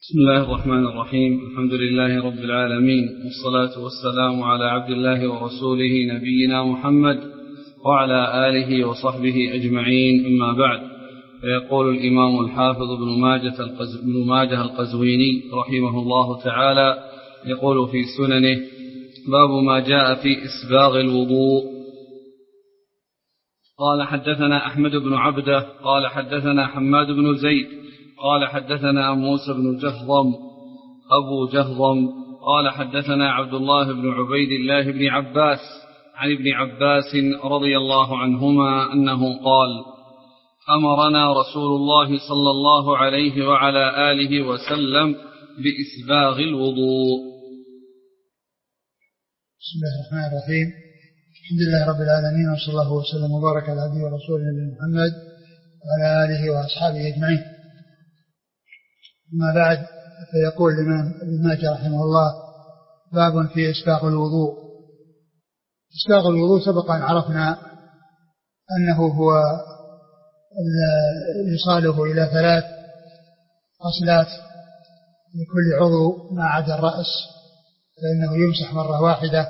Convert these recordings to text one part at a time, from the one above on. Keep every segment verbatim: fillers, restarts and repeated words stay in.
بسم الله الرحمن الرحيم. الحمد لله رب العالمين، والصلاة والسلام على عبد الله ورسوله نبينا محمد وعلى آله وصحبه أجمعين، أما بعد. فيقول الإمام الحافظ ابن ماجه, ابن ماجه القزويني رحمه الله تعالى، يقول في سننه: باب ما جاء في إسباغ الوضوء. قال حدثنا أحمد بن عبده قال حدثنا حماد بن زيد قال حدثنا موسى بن جهضم أبو جهضم قال حدثنا عبد الله بن عبيد الله بن عباس عن ابن عباس رضي الله عنهما أنه قال: أمرنا رسول الله صلى الله عليه وعلى آله وسلم بإسباغ الوضوء. بسم الله الرحمن الرحيم. الحمد لله رب العالمين، وصلى الله وسلم وبارك على عبده ورسوله نبينا محمد وعلى آله وأصحابه أجمعين. أما بعد، فيقول الإمام ابن ماجه رحمه الله: باب في إسباغ الوضوء. إسباغ الوضوء سبق أن عرفنا أنه هو إيصاله إلى ثلاث غسلات لكل عضو ما عدا الرأس، فإنه يمسح مرة واحدة،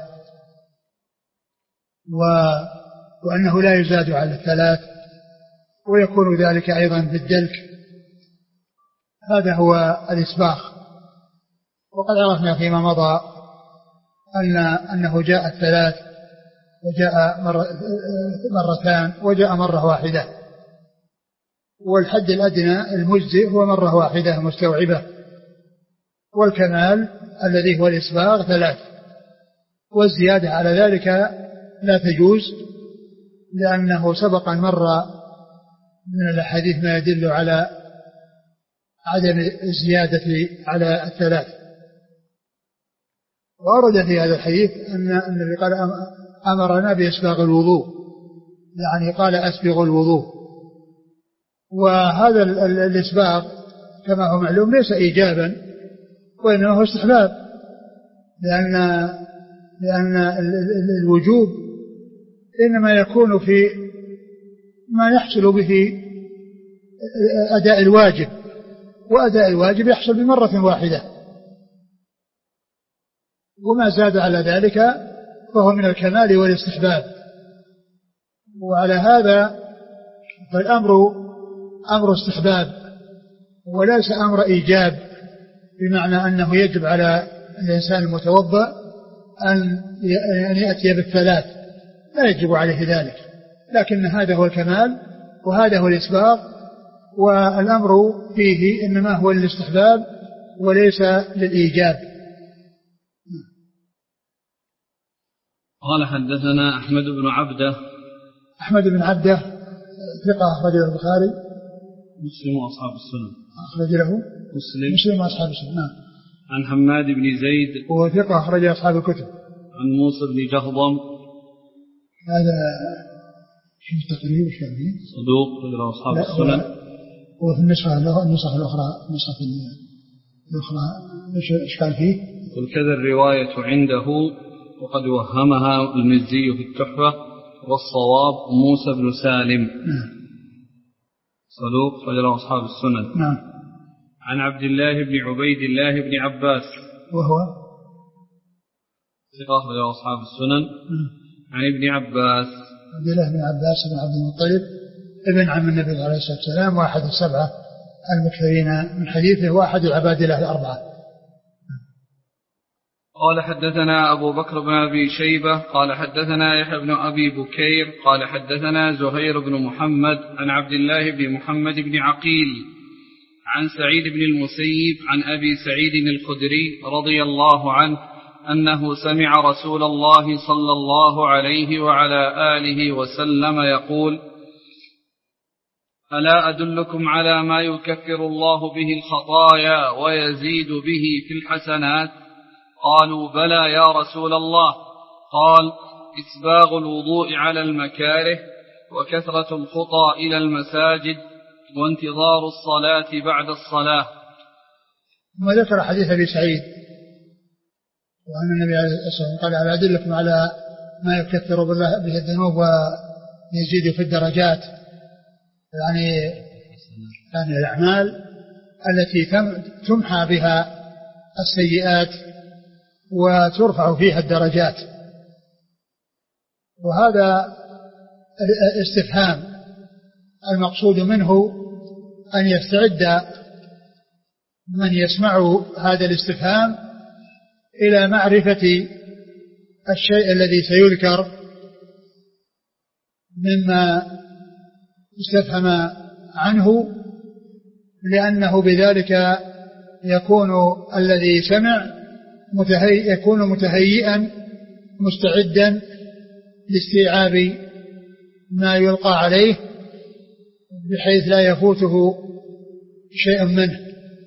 و... وأنه لا يزاد على الثلاث، ويكون ذلك أيضا بالدلك. هذا هو الإسباغ. وقد عرفنا فيما مضى أن أنه جاء الثلاث، وجاء مرة مرتان، وجاء مرة واحدة، والحد الأدنى المجزئ هو مرة واحدة مستوعبة، والكمال الذي هو الإسباغ ثلاث، والزيادة على ذلك لا تجوز، لأنه سبق أن مر من الحديث ما يدل على عدم الزيادة على الثلاث. وورد في هذا الحديث أن النبي قال: أمرنا بإسباغ الوضوء، يعني قال أسبغ الوضوء. وهذا الإسباغ كما هو معلوم ليس إيجابا، وإنما هو استحباب، لأن لأن الوجوب إنما يكون في ما يحصل به أداء الواجب، وأداء الواجب يحصل بمرة واحدة، وما زاد على ذلك فهو من الكمال والاستحباب. وعلى هذا فالأمر أمر استحباب وليس أمر إيجاب، بمعنى أنه يجب على الإنسان المتوضأ أن يأتي بالثلاث، لا يجب عليه ذلك، لكن هذا هو الكمال وهذا هو الإسباغ، والأمر فيه إنما هو للاستحباب وليس للإيجاب. قال حدثنا أحمد بن عبده. أحمد بن عبده ثقة أخرج له البخاري مسلم وأصحاب السنن. أخرج له مسلم مسلم وأصحاب السنن. نعم. عن حماد بن زيد وهو ثقة أخرج أصحاب الكتب. عن موسى بن جهضم. هذا شو التقريب وش يعني؟ صدوق أخرج أصحاب السنن. وفي النسخة النسخة الأخرى النسخة الأخرى إيش إشكال فيه؟ وكذا الرواية عنده، وقد وهمها المزي في التحفة، والصواب موسى بن سالم. نعم. صدوق أخرج أصحاب السنن. نعم. عن عبد الله بن عبيد الله بن عباس، وهو ثقة أخرج أصحاب السنن. نعم. عن ابن عباس عبد الله بن عباس بن عبد المطلب ابن عم النبي عليه الصلاة والسلام، واحد السبعة المكثرين من حديثه، واحد العباد الله الأربعة. قال حدثنا أبو بكر بن أبي شيبة قال حدثنا يحيى بن أبي بكير قال حدثنا زهير بن محمد عن عبد الله بن محمد بن عقيل عن سعيد بن المسيب عن أبي سعيد الخدري رضي الله عنه أنه سمع رسول الله صلى الله عليه وعلى آله وسلم يقول: ألا أدلكم على ما يكفر الله به الخطايا ويزيد به في الحسنات؟ قالوا: بلى يا رسول الله. قال: إسباغ الوضوء على المكاره، وكثرة الخطى إلى المساجد، وانتظار الصلاة بعد الصلاة. ثم ذكر حديث أبي سعيد وأن النبي عليه الصلاة والسلام قال: ألا أدلكم على ما يكفر به الذنوب ويزيد في الدرجات، يعني يعني الأعمال التي تمحى بها السيئات وترفع فيها الدرجات. وهذا الاستفهام المقصود منه أن يستعد من يسمع هذا الاستفهام إلى معرفة الشيء الذي سيذكر مما استفهم عنه، لأنه بذلك يكون الذي سمع متهيئ يكون متهيئا مستعدا لاستيعاب ما يلقى عليه بحيث لا يفوته شيء منه.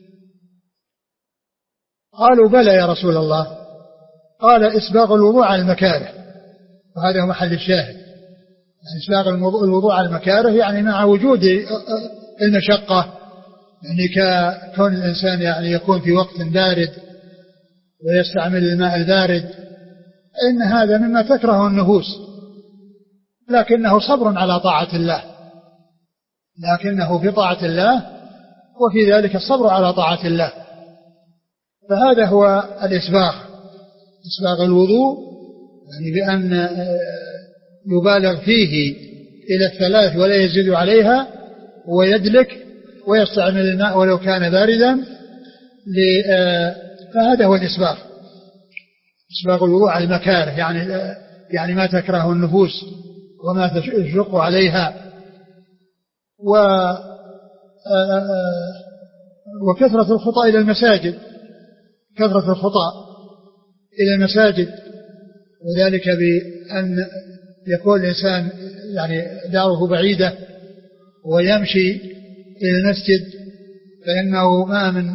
قالوا بلى يا رسول الله. قال إسباغ الوضوء على المكاره، وهذا هو محل الشاهد. إسباغ الوضوء على المكاره يعني مع وجود المشقة، يعني كون الإنسان يعني يكون في وقت بارد ويستعمل الماء البارد، إن هذا مما تكره النفوس، لكنه صبر على طاعة الله، لكنه في طاعة الله وفي ذلك الصبر على طاعة الله. فهذا هو الإسباغ، إسباغ الوضوء، يعني بأن يبالغ فيه إلى الثلاث ولا يزيد عليها، ويدلك ويستعمل الماء ولو كان باردا، فهذا هو الإسباغ، إسباغ الوضوء على المكاره، يعني يعني ما تكره النفوس وما تشق عليها. و وكثرة الخطى إلى المساجد، كثرة الخطى إلى المساجد، وذلك بأن يكون الإنسان يعني داره بعيدة ويمشي إلى المسجد، فإنه ما من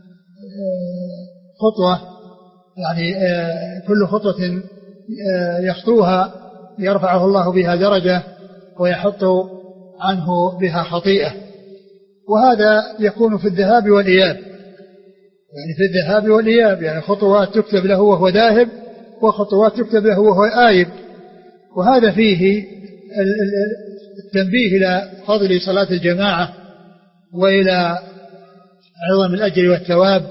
خطوة يعني كل خطوة يخطوها يرفعه الله بها درجة ويحط عنه بها خطيئة. وهذا يكون في الذهاب والإياب، يعني في الذهاب والإياب، يعني خطوات تكتب له وهو ذاهب وخطوات تكتب له وهو آيب. وهذا فيه التنبيه إلى فضل صلاة الجماعة وإلى عظم الأجر والثواب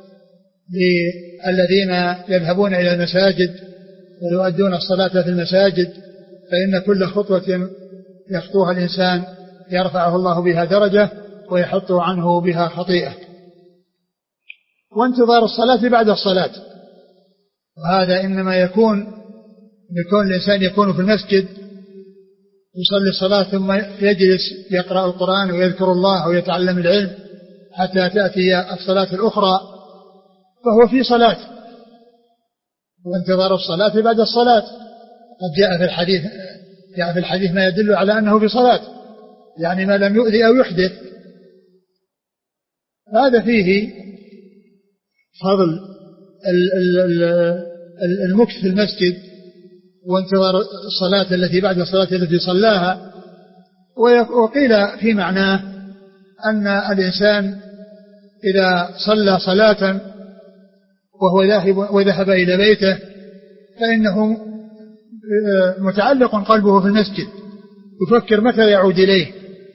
للذين يذهبون إلى المساجد ويؤدون الصلاة في المساجد، فإن كل خطوة يخطوها الإنسان يرفعه الله بها درجة ويحط عنه بها خطيئة. وانتظار الصلاة بعد الصلاة، وهذا إنما يكون بكون الإنسان يكون في المسجد يصلي الصلاة ثم يجلس يقرأ القرآن ويذكر الله ويتعلم العلم حتى تأتي الصلاة الأخرى، فهو في صلاة. وانتظار الصلاة بعد الصلاة قد جاء في الحديث جاء في الحديث ما يدل على أنه في صلاة، يعني ما لم يؤذي أو يحدث. هذا فيه فضل المكث في المسجد وانتظار الصلاة التي بعد الصلاة التي صلاها. وقيل في معناه أن الإنسان إذا صلى صلاة وهو ذاهب وذهب إلى بيته فإنه متعلق قلبه في المسجد، يفكر متى يعود إليه.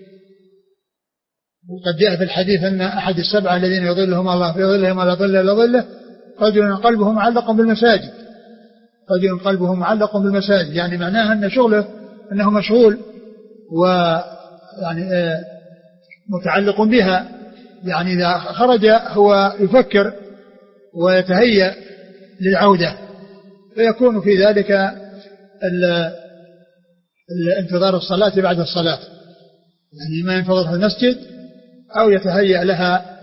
وقد جاء في الحديث أن أحد السبعة الذين يظلهم الله في ظله ولا ظل إلا ظله رجل قلبه معلق بالمساجد، رجل قلبه معلق بالمساجد، يعني معناها أن شغله أنه مشغول ويعني متعلق بها، يعني إذا خرج هو يفكر ويتهيأ للعودة، فيكون في ذلك الانتظار الصلاة بعد الصلاة، يعني ما ينتظر في المسجد أو يتهيأ لها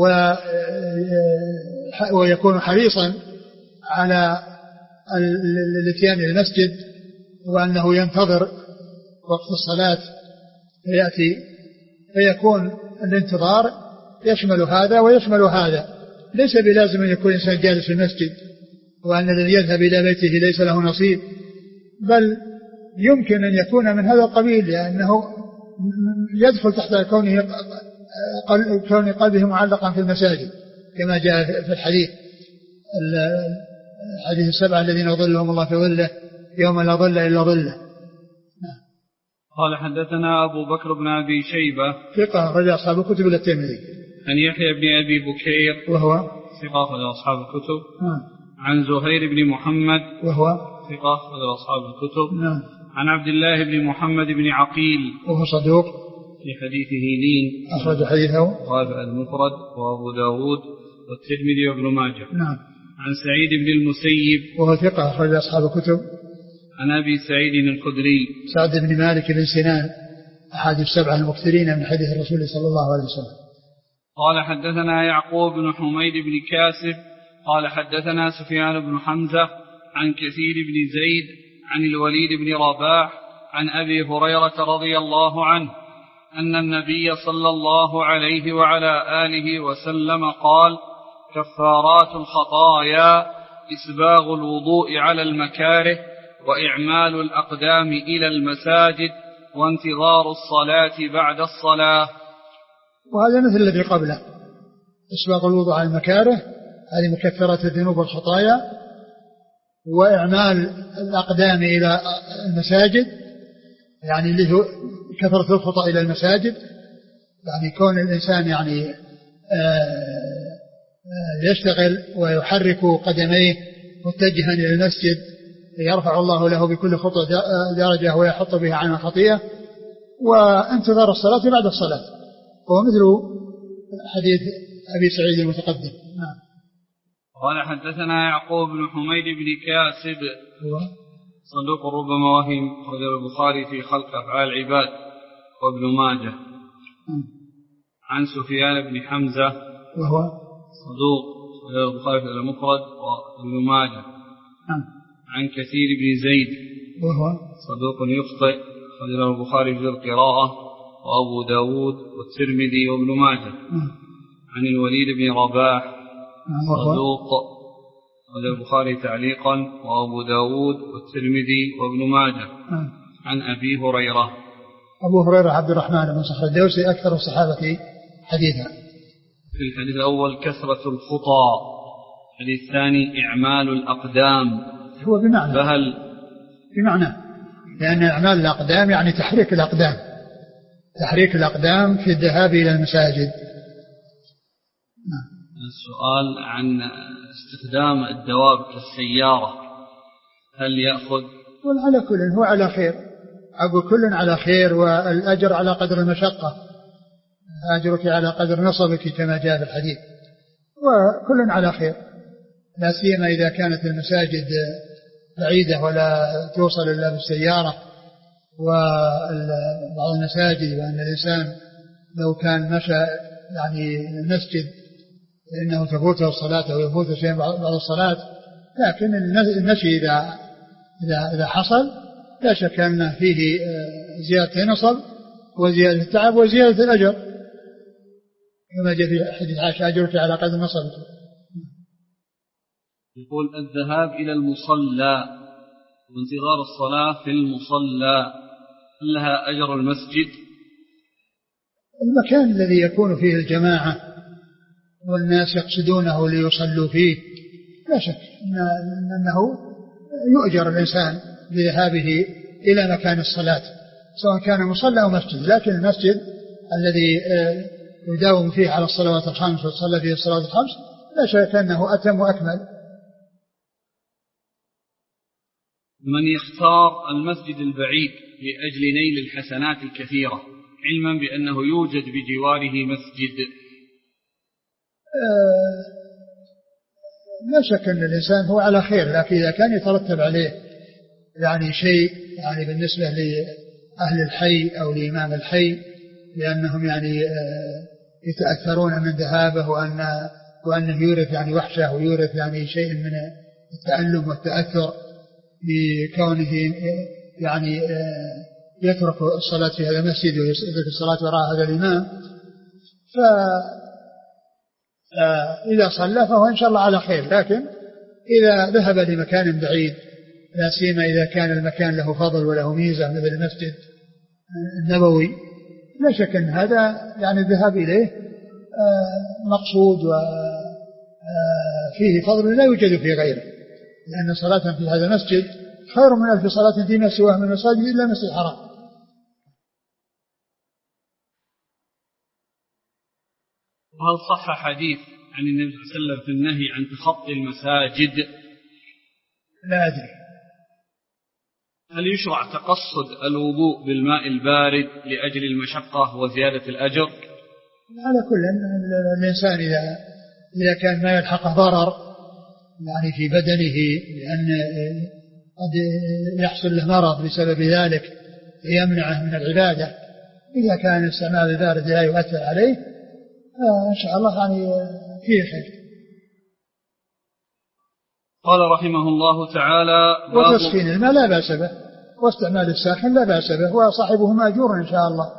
ويكون حريصا على الاتيان إلى المسجد وأنه ينتظر وقت الصلاة فيأتي، فيكون الانتظار يشمل هذا ويشمل هذا. ليس بلازم أن يكون إنسان جالس في المسجد وأن الذي يذهب إلى بيته ليس له نصيب، بل يمكن أن يكون من هذا القبيل، لأنه يدخل تحت كونه كون قلبه معلقا في المساجد كما جاء في الحديث الحديث السبعة الذين ظلهم الله في ظله يوم لا ظل إلا ظله. قال حدثنا أبو بكر بن أبي شيبة ثقة رجع أصحاب الكتب إلى الترمذي. عن يحيى بن أبي بكير وهو ثقة أخرج أصحاب الكتب. نعم. عن زهير بن محمد وهو ثقة أخرج أصحاب الكتب. نعم. عن عبد الله بن محمد بن عقيل وهو صدوق في حديثه لين أخرج حديثه وهذا المفرد وأبو داود والترمذي وابن ماجه. نعم. عن سعيد بن المسيب وهو ثقة أخرج أصحاب الكتب. عن أبي سعيد الخدري سعد بن مالك بن سنان أحد السبعة المكثرين من حديث الرسول صلى الله عليه وسلم. قال حدثنا يعقوب بن حميد بن كاسب قال حدثنا سفيان بن حمزة عن كثير بن زيد عن الوليد بن رباح عن أبي هريرة رضي الله عنه أن النبي صلى الله عليه وعلى آله وسلم قال كفارات الخطايا إسباغ الوضوء على المكاره وإعمال الأقدام إلى المساجد وانتظار الصلاة بعد الصلاة. وهذا مثل الذي قبله إسباغ الوضوء على المكاره هذه مكفرة الذنوب والخطايا وإعمال الأقدام إلى المساجد يعني اللي هو كثرة الخطى إلى المساجد يعني كون الإنسان يعني يشتغل ويحرك قدميه متجها إلى المسجد يرفع الله له بكل خطوة درجة ويحط بها عن الخطيئة وانتظار الصلاة بعد الصلاة وهو مثل حديث أبي سعيد المتقدم. نعم. قال حدثنا يعقوب بن حميد بن كاسب صدوق ربما وهم أخرج البخاري في خلق أفعال العباد وابن ماجه. عن سفيان بن حمزة وهو صدوق أخرج البخاري في المفرد وابن ماجه. عن كثير بن زيد وهو صدوق يخطئ أخرج البخاري في القراءة وأبو داود والترمذي وابن ماجه. عن الوليد بن رباح صدوق أخرج البخاري تعليقا وأبو داود والترمذي وابن ماجه. عن أبي هريرة أبو هريرة عبد الرحمن بن صخر الدوسي أكثر الصحابة حديثا. في الحديث الأول كثرة الخطى، الحديث الثاني إعمال الأقدام. هو بمعنى فهل بمعنى لأن إعمال الأقدام يعني تحريك الأقدام تحريك الأقدام في الذهاب إلى المساجد. السؤال عن استخدام الدواب كالسيارة هل يأخذ؟ وعلى كل هو على خير أقول كل على خير والأجر على قدر المشقة أجرك على قدر نصبك كما جاء في الحديث وكل على خير لا سيما إذا كانت المساجد بعيدة ولا توصل إلا بالسيارة وبعض المساجد وأن الإنسان لو كان مشى يعني المسجد فإنه تفوته الصلاة أو يفوته شيء بعد الصلاة لكن المشي إذا إذا إذا حصل لا شك أن فيه زيادة نصب وزيادة التعب وزيادة الأجر كما جاء في حديث عائشة أجرك على قدر نصبك. يقول الذهاب إلى المصلى وانتظار الصلاة في المصلى هل لها أجر المسجد؟ المكان الذي يكون فيه الجماعة والناس يقصدونه ليصلوا فيه لا شك أنه يؤجر الإنسان بذهابه إلى مكان الصلاة سواء كان مصلى أو مسجد لكن المسجد الذي يداوم فيه على الصلوات الخمس ويصلى فيه الصلوات الخمس لا شك أنه أتم وأكمل. من يختار المسجد البعيد لأجل نيل الحسنات الكثيرة علما بأنه يوجد بجواره مسجد آه لا شك أن الإنسان هو على خير لكن إذا كان يترتب عليه يعني شيء يعني بالنسبة لأهل الحي أو لإمام الحي لأنهم يعني آه يتأثرون من ذهابه وأن وأنه يورث يعني وحشة ويورث يعني شيء من التألم والتأثر بكونه يعني يترك الصلاة في هذا المسجد ويترك الصلاة وراء هذا الإمام فإذا صلى فهو إن شاء الله على خير لكن إذا ذهب لمكان بعيد لا سيما إذا كان المكان له فضل وله ميزة مثل المسجد النبوي لا شك أن هذا يعني الذهاب إليه مقصود وفيه فضل لا يوجد في غيره لأن صلاة في هذا المسجد خير من ألف صلاة فيما سواه من المساجد إلا مسجد الحرام. وهل صح حديث عن النبي صلى الله عليه وسلم في النهي عن تخطي المساجد؟ لا أدري. هل يشرع تقصد الوضوء بالماء البارد لأجل المشقة وزيادة الأجر؟ على كل الإنسان إذا إذا كان ما يلحقه ضرر يعني في بدنه لأن قد يحصل له مرض بسبب ذلك يمنعه من العبادة، إذا كان استعمال البارد لا يؤثر عليه إن شاء الله يعني فيه خير. قال رحمه الله تعالى: وتسخين الماء لا بأس به، واستعمال الساخن لا بأس به، وصاحبه مأجور إن شاء الله.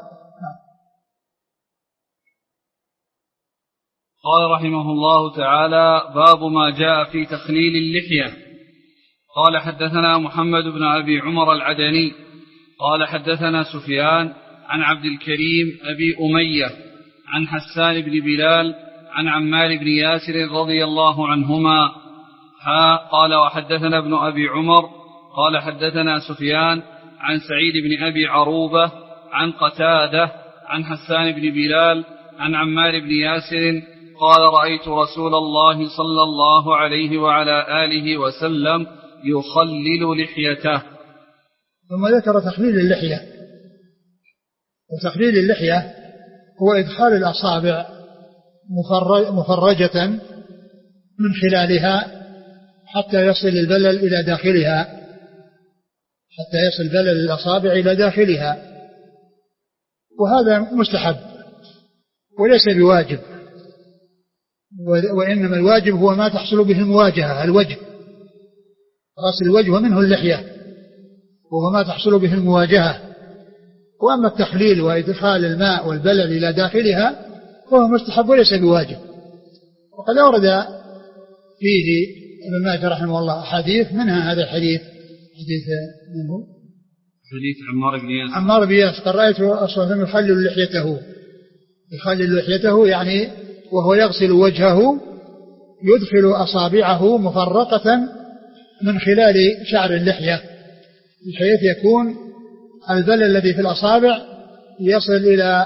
قال رحمه الله تعالى: باب ما جاء في تخليل اللحية. قال حدثنا محمد بن أبي عمر العدني قال حدثنا سفيان عن عبد الكريم أبي أمية عن حسان بن بلال عن عمار بن ياسر رضي الله عنهما. ها قال: وحدثنا ابن أبي عمر قال حدثنا سفيان عن سعيد بن أبي عروبة عن قتادة عن حسان بن بلال عن عمار بن ياسر قال: رأيت رسول الله صلى الله عليه وعلى آله وسلم يخلل لحيته. ثم ذكر تخليل اللحية. وتخليل اللحية هو إدخال الأصابع مفرجة من خلالها حتى يصل البلل إلى داخلها، حتى يصل بلل الأصابع إلى داخلها، وهذا مستحب وليس بواجب، وإنما الواجب هو ما تحصل به المواجهة، الوجه، رأس الوجه ومنه اللحية، وهو ما تحصل به المواجهة. وأما التخليل وإدخال الماء والبلل إلى داخلها فهو مستحب وليس بواجب. وقد أورد فيه ابن ماجه رحمه الله أحاديث، منها هذا الحديث، حديث منه حديث عمار بن ياسر عمار بن ياسر قال: رأيت أصلا يخلل لحيته، يخلل لحيته يعني وهو يغسل وجهه يدخل أصابعه مفرقة من خلال شعر اللحية بحيث يكون البلل الذي في الأصابع يصل إلى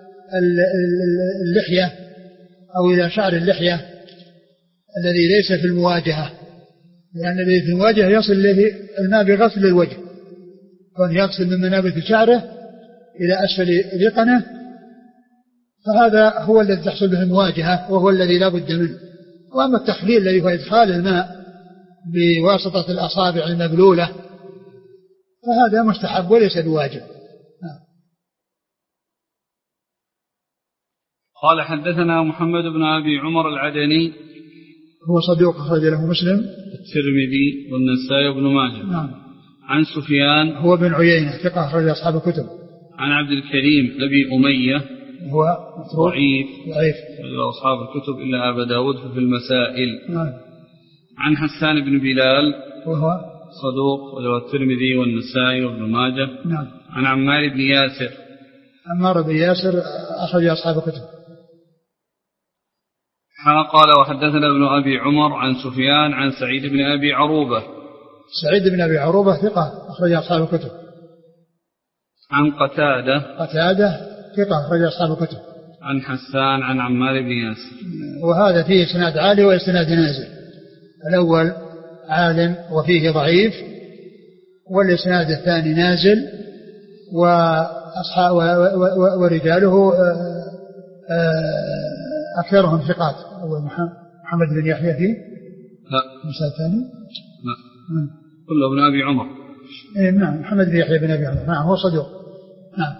اللحية أو إلى شعر اللحية الذي ليس في المواجهة، لأن الذي في المواجهة يصل إليه الماء بغسل الوجه، كون يغسل من منابت شعره إلى أسفل ذقنه، فهذا هو الذي تحصل به المواجهة وهو الذي لا بد منه. وأما التخليل الذي هو إدخال الماء بواسطة الأصابع المبلولة فهذا مستحب وليس بواجب. قال حدثنا محمد بن أبي عمر العدني هو صدوق أخرج له مسلم الترمذي والنسائي وابن ماجه. نعم. عن سفيان هو بن عيينة ثقة أخرج أصحاب الكتب. عن عبد الكريم أبي أمية هو ضعيف ضعيف أصحاب الكتب إلا أبا داود في المسائل. نعم. عن حسان بن بلال وهو صدوق وله الترمذي والنسائي وابن ماجه. نعم. عن عمار بن ياسر عمار بن ياسر أخرج أصحاب الكتب. قال: وحدثنا ابن أبي عمر عن سفيان عن سعيد بن أبي عروبة. سعيد بن أبي عروبة ثقة أخرج أصحاب الكتب. عن قتادة قتادة ثقة أخرج أصحاب الكتب. عن حسان عن عمار بن ياسر. وهذا فيه إسناد عالي وإسناد نازل، الأول عال وفيه ضعيف، والإسناد الثاني نازل، وأصحاب ورجاله أكثرهم ثقات. أول محمد بن يحيى فيه لا المسألة الثاني لا كله ابن أبي عمر. إيه نعم محمد بن يحيى بن أبي عمر نعم هو صدوق نعم،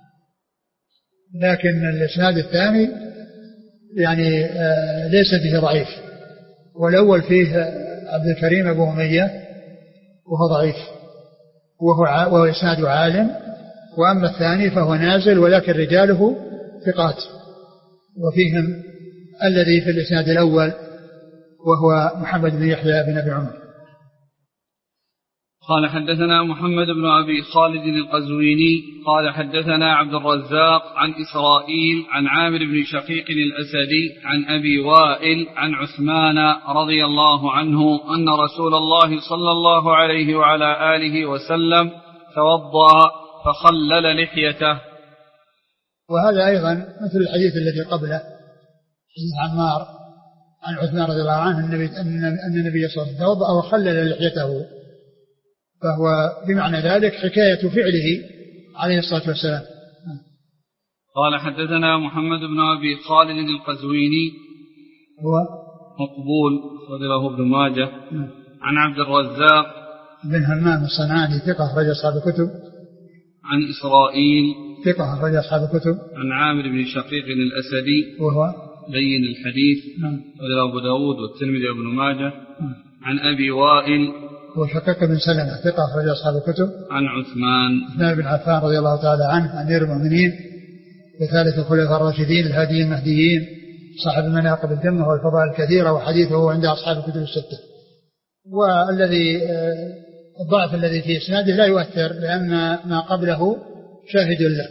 لكن الإسناد الثاني يعني آه ليس فيه ضعيف، والأول فيه عبد الكريم أبو أمية وهو ضعيف وهو, وهو إسناد عالم، وأما الثاني فهو نازل ولكن رجاله ثقات، وفيهم الذي في الإسناد الأول وهو محمد بن يحيى بن أبي عمر. قال حدثنا محمد بن أبي خالد القزويني قال حدثنا عبد الرزاق عن إسرائيل عن عامر بن شقيق الأسدي عن أبي وائل عن عثمان رضي الله عنه أن رسول الله صلى الله عليه وعلى آله وسلم توضأ فخلل لحيته. وهذا أيضا مثل الحديث الذي قبله، حديث عمار عن عثمان رضي الله عنه النبي أن النبي صلى الله عليه وسلم توضأ وخلل لحيته، فهو بمعنى ذلك حكاية فعله عليه الصلاة والسلام. قال حدثنا محمد بن أبي خالد القزويني هو مقبول أخرجه ابن ماجه. عن عبد الرزاق بن همام الصنعاني ثقة أخرج أصحاب الكتب. عن إسرائيل ثقة أخرج أصحاب الكتب. عن عامر بن شقيق الأسدي وهو لين الحديث أخرجه أبو داود والترمذي وابن ماجه. عن أبي وائل وشقيق بن سلمة ثقة أخرج أصحاب الكتب. عن عثمان عثمان بن عفان رضي الله تعالى عنه أمير المؤمنين وثالث الخلفاء الراشدين الهاديين المهديين صاحب المناقب الجمة والفضائل الكثيرة، وحديثه عند أصحاب الكتب الستة. والذي الضعف الذي في إسناده لا يؤثر لأن ما قبله شاهد له.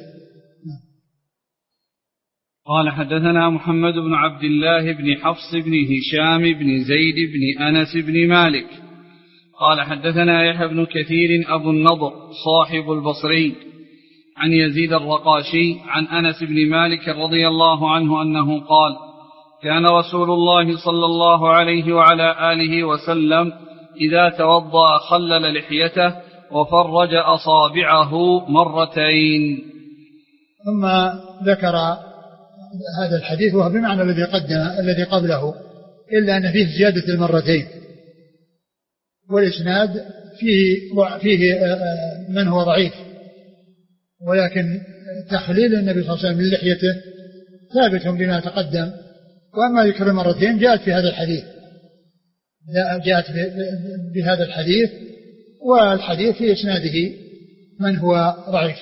قال حدثنا محمد بن عبد الله بن حفص بن هشام بن زيد بن أنس بن مالك قال حدثنا يحيى بن كثير أبو النضر صاحب البصري عن يزيد الرقاشي عن أنس بن مالك رضي الله عنه أنه قال كان رسول الله صلى الله عليه وعلى آله وسلم إذا توضأ خلل لحيته وفرج أصابعه مرتين. ثم ذكر هذا الحديث وهو بمعنى الذي قدم الذي قبله إلا أن فيه زيادة المرتين، والإسناد فيه, فيه من هو ضعيف، ولكن تخليل النبي صلى الله عليه وسلم للحيته ثابت بما تقدم. وأما ذكر المرتين جاءت في هذا الحديث جاءت بهذا الحديث، والحديث في إسناده من هو ضعيف.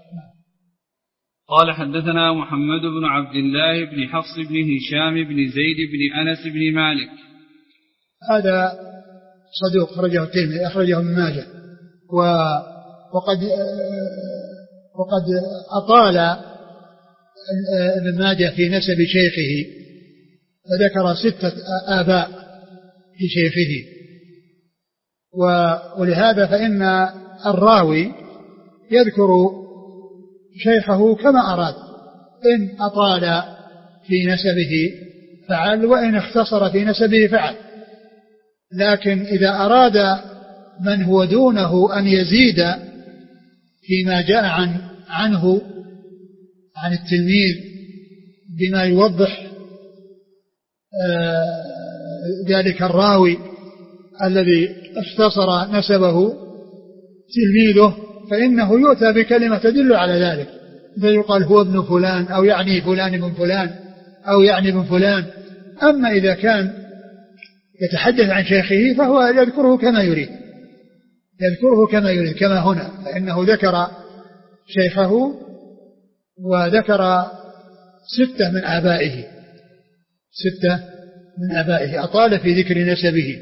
قال حدثنا محمد بن عبد الله بن حفص بن هشام بن زيد بن أنس بن مالك هذا صدوق أخرجه الترمذي أخرجه ابن ماجه، وقد وقد أطال ابن ماجه في نسب شيخه فذكر ستة آباء في شيخه، ولهذا فإن الراوي يذكر شيخه كما أراد، إن أطال في نسبه فعل وإن اختصر في نسبه فعل. لكن إذا أراد من هو دونه أن يزيد فيما جاء عن عنه عن التلميذ بما يوضح آه ذلك الراوي الذي اختصر نسبه تلميذه، فإنه يؤتى بكلمة تدل على ذلك، فيقال هو ابن فلان أو يعني فلان ابن فلان أو يعني ابن فلان. أما إذا كان يتحدث عن شيخه فهو يذكره كما يريد يذكره كما يريد كما هنا، فإنه ذكر شيخه وذكر ستة من آبائه ستة من آبائه أطال في ذكر نسبه.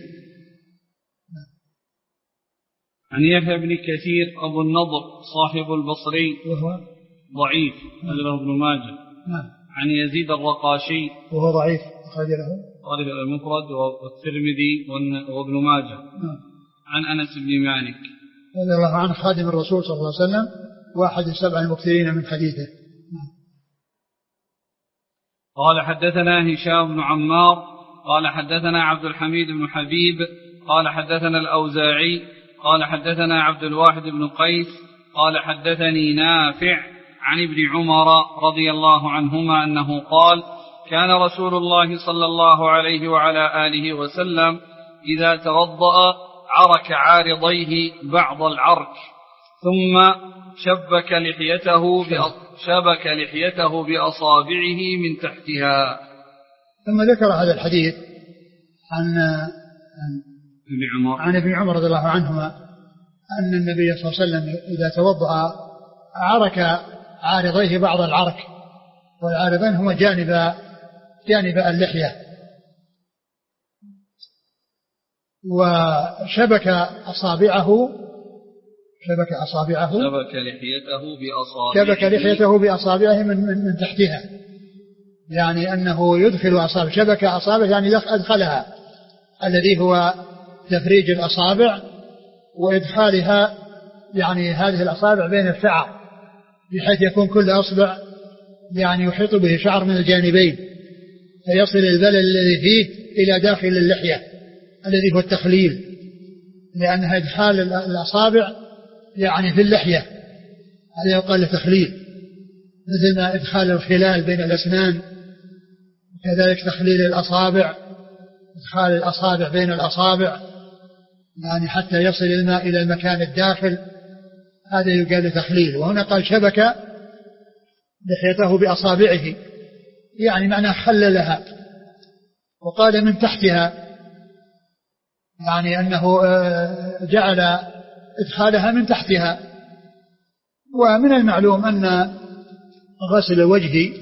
عن يحيى بن كثير أبو النضر صاحب البصري وهو ضعيف أخرجه ابن ماجه. عن يزيد الرقاشي وهو ضعيف أخرج له قال المفرد والترمذي وابن ماجه. عن أنس بن مالك رضي الله عنه خادم الرسول صلى الله عليه وسلم واحد السبع المكثرين من حديثه. قال حدثنا هشام بن عمار قال حدثنا عبد الحميد بن حبيب قال حدثنا الأوزاعي قال حدثنا عبد الواحد بن قيس قال حدثني نافع عن ابن عمر رضي الله عنهما أنه قال كان رسول الله صلى الله عليه وعلى آله وسلم إذا توضأ عرك عارضيه بعض العرك ثم شبك لحيته شبك لحيته بأصابعه من تحتها. ثم ذكر هذا الحديث عن ابن عمر عن ابن عمر رضي الله عنهما أن النبي صلى الله عليه وسلم إذا توضأ عرك عارضيه بعض العرك، والعارضين هما جانب جانب اللحية، وشبك أصابعه شبك أصابعه شبك لحيته بأصابعه شبك لحيته بأصابعه من, من, من تحتها، يعني أنه يدخل أصابع شبك أصابعه يعني أدخلها، الذي هو تفريج الأصابع وإدخالها يعني هذه الأصابع بين الشعر بحيث يكون كل أصبع يعني يحيط به شعر من الجانبين، فيصل البلل الذي فيه إلى داخل اللحية الذي هو التخليل، لأنها إدخال الأصابع يعني في اللحية، هذا يقال له تخليل، مثل ما إدخال الخلال بين الأسنان، كذلك تخليل الأصابع، إدخال الأصابع بين الأصابع يعني حتى يصل الماء إلى المكان الداخل، هذا يقال تخليل. وهنا قال شبك لحيته بأصابعه، يعني معنى خللها. وقال من تحتها، يعني أنه جعل إدخالها من تحتها. ومن المعلوم أن غسل الوجه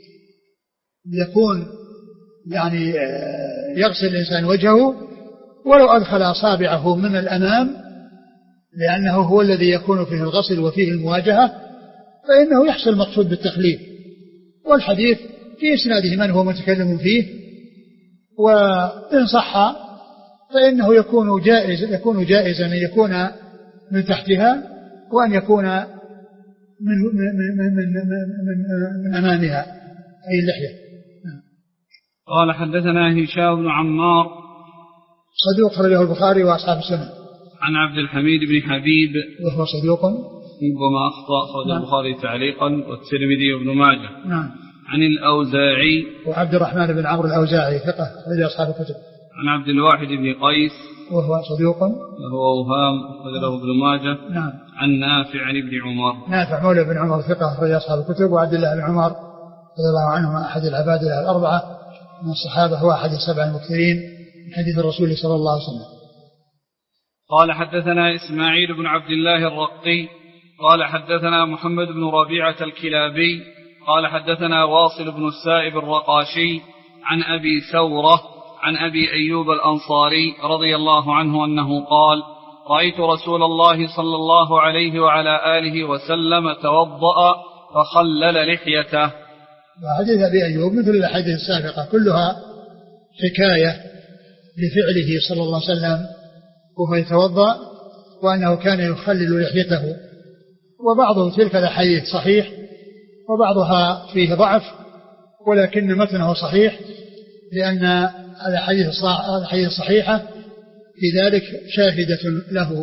يكون يعني يغسل الإنسان وجهه ولو أدخل أصابعه من الأمام، لأنه هو الذي يكون فيه الغسل وفيه المواجهة، فإنه يحصل المقصود بالتخليل. والحديث في إسناده من هو متكلم فيه، وإن صح فإنه يكون جائز يكون جائزا أن يكون من تحتها، وأن يكون من من من من, من, من أمامها أي اللحية. قال حدثنا هشام بن عمار صدوق أخرجه البخاري وأصحاب السنن. عن عبد الحميد بن حبيب وهو صدوق ربما أخطأ، أخرج البخاري تعليقا والترمذي وابن ماجه. نعم. عن الأوزاعي وعبد الرحمن بن عمرو الأوزاعي ثقة أخرج أصحاب الكتب. عن عبد الواحد بن قيس وهو صدوق وهو أوهام أخرج له ابن ماجه. نعم. عن نافع عن ابن عمر. نافع مولى بن عمر ثقة أخرج أصحاب الكتب. وعبد الله بن عمر رضي الله عنهما أحد العباد الأربعة من الصحابة، هو أحد السبع المكثرين من حديث الرسول صلى الله عليه وسلم. قال حدثنا إسماعيل بن عبد الله الرقي قال حدثنا محمد بن ربيعة الكلابي قال حدثنا واصل بن السائب الرقاشي عن أبي ثورة عن أبي أيوب الأنصاري رضي الله عنه أنه قال: رأيت رسول الله صلى الله عليه وعلى آله وسلم توضأ فخلل لحيته. وحديث أبي أيوب مثل الأحاديث السابقة كلها حكاية لفعله صلى الله عليه وسلم وهو يتوضأ، وأنه كان يخلل لحيته. وبعض تلك الأحاديث صحيح وبعضها فيه ضعف، ولكن متنه صحيح، لأن الأحاديث الصحيحة في ذلك شاهدة له.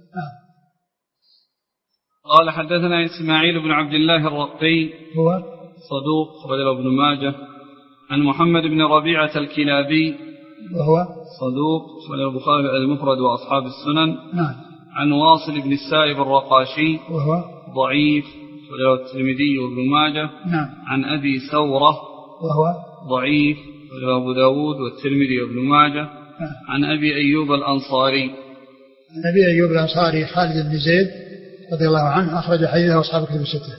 قال حدثنا إسماعيل بن عبد الله الرقي هو صدوق رجل ابن ماجه. عن محمد بن ربيعة الكلابي وهو صدوق رجل البخاري المفرد وأصحاب السنن. نعم. عن واصل بن السائب الرقاشي وهو ضعيف رجل الترمذي وابن ماجه. نعم. عن أبي ثورة وهو ضعيف رجل أبو داود والترمذي وابن ماجه. نعم. عن أبي أيوب الأنصاري عن أبي أيوب الأنصاري خالد بن زيد رضي الله عنه أخرج حديثه أصحاب الكتب الستة.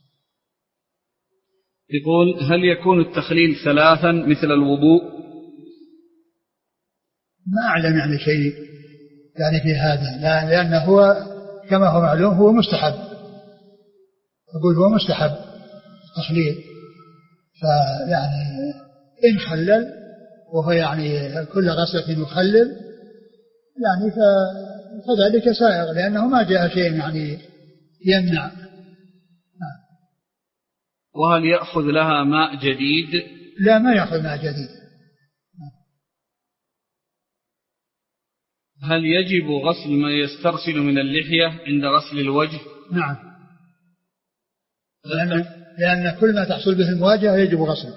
يقول: هل يكون التخليل ثلاثا مثل الوضوء؟ ما أعلم يعني شيء يعني في هذا، لا، لأنه هو كما هو معلوم هو مستحب، أقول هو مستحب التخليل، فيعني إن خلل وهو يعني كل غسلة يخلل يعني فذلك سائغ، لأنه ما جاء شيء يعني يمنع. وهل يأخذ لها ماء جديد؟ لا، ما يأخذ ماء جديد. هل يجب غسل ما يسترسل من اللحية عند غسل الوجه؟ نعم، لأن, لأن كل ما تحصل به المواجهة يجب غسله.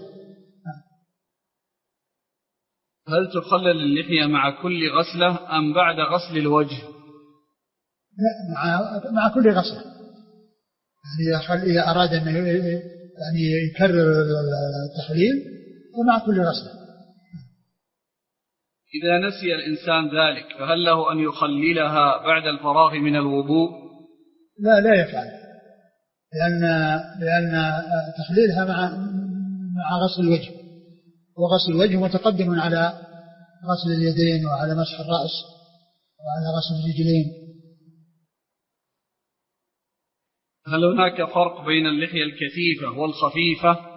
هل تخلل اللحية مع كل غسلة أم بعد غسل الوجه؟ لا، مع, مع كل غسلة، يعني إذا أراد أن يعني يكرر التخليل فمع كل غسلة. إذا نسي الإنسان ذلك فهل له أن يخللها بعد الفراغ من الوضوء؟ لا لا يفعل، لأن لأن تخليلها مع مع غسل الوجه، وغسل الوجه متقدم على غسل اليدين وعلى مسح الرأس وعلى غسل الرجلين. هل هناك فرق بين اللحية الكثيفة والخفيفة؟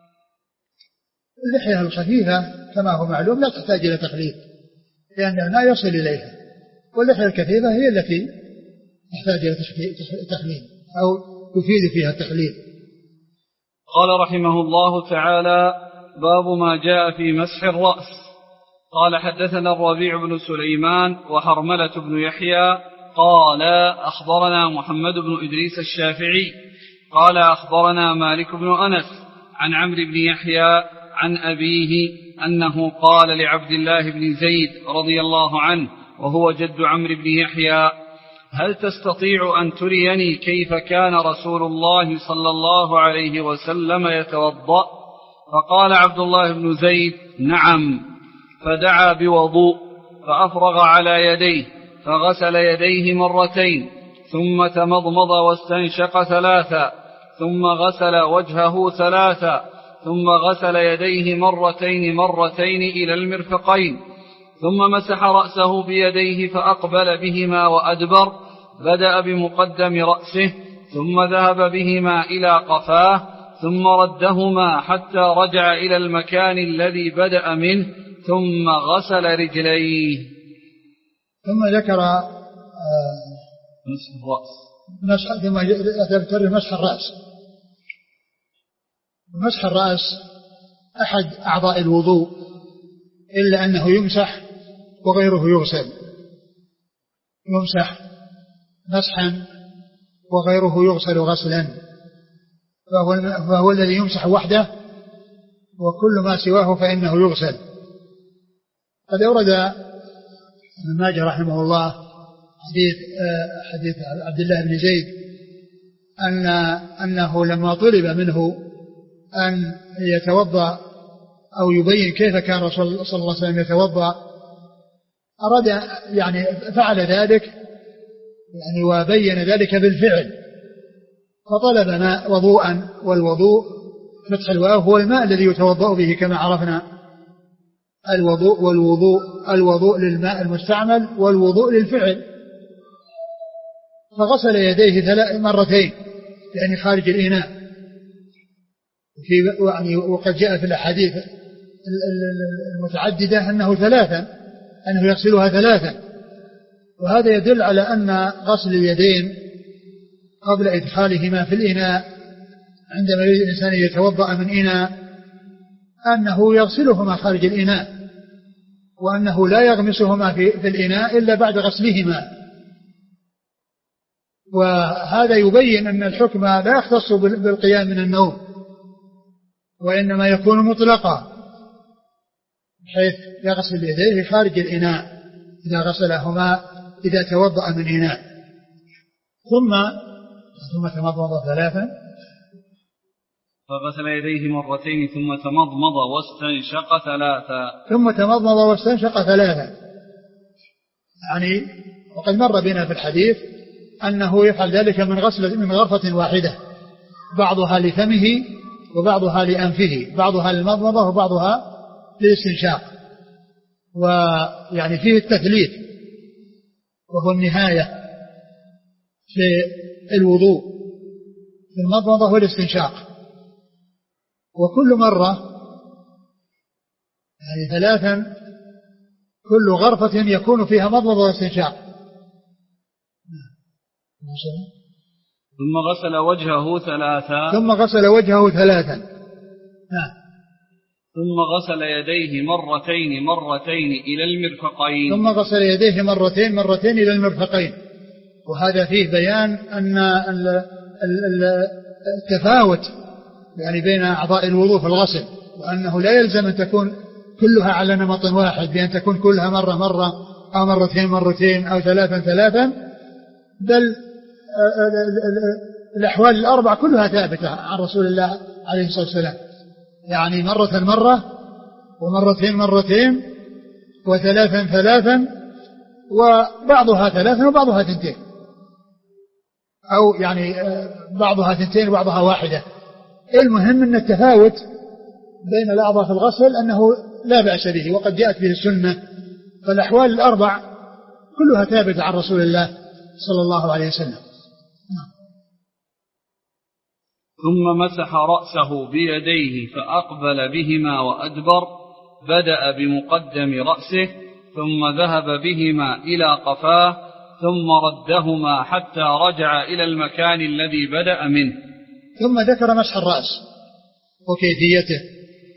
اللحية الخفيفة كما هو معلوم لا تحتاج إلى تخليل، لأن الماء يصل إليها، واللحية الكثيفة هي التي تحتاج إلى تخليل أو تفيد فيها التخليل. قال رحمه الله تعالى: باب ما جاء في مسح الرأس. قال حدثنا الربيع بن سليمان وحرملة بن يحيى قال أخبرنا محمد بن إدريس الشافعي قال أخبرنا مالك بن أنس عن عمرو بن يحيى عن أبيه أنه قال لعبد الله بن زيد رضي الله عنه وهو جد عمرو بن يحيى: هل تستطيع أن تريني كيف كان رسول الله صلى الله عليه وسلم يتوضأ؟ فقال عبد الله بن زيد: نعم. فدعا بوضوء فأفرغ على يديه فغسل يديه مرتين ثم تمضمض واستنشق ثلاثا ثم غسل وجهه ثلاثا ثم غسل يديه مرتين مرتين إلى المرفقين ثم مسح رأسه بيديه فأقبل بهما وأدبر، بدأ بمقدم رأسه ثم ذهب بهما إلى قفاه ثم ردهما حتى رجع إلى المكان الذي بدأ منه ثم غسل رجليه. ثم ذكر مسح الرأس مسح ثم ذكر مسح الرأس. مسح الرأس أحد أعضاء الوضوء إلا أنه يمسح وغيره يغسل، يمسح مسحا وغيره يغسل غسلا، فهو, فهو الذي يمسح وحده وكل ما سواه فإنه يغسل. قد أورد ابن ماجه رحمه الله حديث حديث عبد الله بن زيد أن أنه لما طلب منه أن يتوضأ أو يبين كيف كان رسول الله صلى الله عليه وسلم يتوضأ أراد يعني فعل ذلك يعني وبين ذلك بالفعل، فطلب ماء وضوءا، والوضوء فتح الواو هو الماء الذي يتوضأ به كما عرفنا، الوضوء والوضوء الوضوء للماء المستعمل والوضوء للفعل. فغسل يديه ثلاث مرتين يعني خارج الإناء، في يعني وقد جاء في الأحاديث المتعددة أنه ثلاثا أنه يغسلها ثلاثا، وهذا يدل على أن غسل اليدين قبل إدخالهما في الإناء عندما يريد الإنسان يتوضأ من إناء أنه يغسلهما خارج الإناء، وأنه لا يغمسهما في, في الإناء إلا بعد غسلهما. وهذا يبين أن الحكم لا يختص بالقيام من النوم، وإنما يكون مطلقا حيث يغسل يديه خارج الإناء إذا غسلهما إذا توضأ من إناء. ثم ثم تمضمض ثلاثا فغسل يديه مرتين ثم تمضمض واستنشق ثلاثا ثم تمضمض واستنشق ثلاثا يعني وقد مر بنا في الحديث أنه يفعل ذلك من غسلة من غرفة واحدة، بعضها لفمه وبعضها لأنفه، بعضها للمضمضة وبعضها للاستنشاق، ويعني فيه التثليث وهو النهاية في الوضوء في المضمضة والاستنشاق. وكل مرة يعني ثلاثا كل غرفة يكون فيها مضمضة واستنشاق. ثم غسل وجهه ثلاثا ثم غسل وجهه ثلاثا نعم. ثم غسل يديه مرتين مرتين إلى المرفقين ثم غسل يديه مرتين مرتين إلى المرفقين. وهذا فيه بيان أن التفاوت يعني بين أعضاء الوضوء في الغسل، وأنه لا يلزم أن تكون كلها على نمط واحد بأن تكون كلها مرة مرة أو مرتين مرتين أو ثلاثا ثلاثا، بل الأحوال الأربع كلها ثابتة عن رسول الله عليه الصلاة والسلام، يعني مرة مرة ومرتين مرتين وثلاثا ثلاثا وبعضها ثلاثا وبعضها ثنتين، أو يعني بعضها ثنتين وبعضها واحدة. المهم أن التفاوت بين الأعضاء في الغسل أنه لا بأس به، وقد جاءت به السنة، فالأحوال الأربع كلها ثابتة عن رسول الله صلى الله عليه وسلم. ثم مسح رأسه بيديه فأقبل بهما وأدبر، بدأ بمقدم رأسه ثم ذهب بهما إلى قفاه ثم ردهما حتى رجع إلى المكان الذي بدأ منه. ثم ذكر مسح الرأس وكيفيته،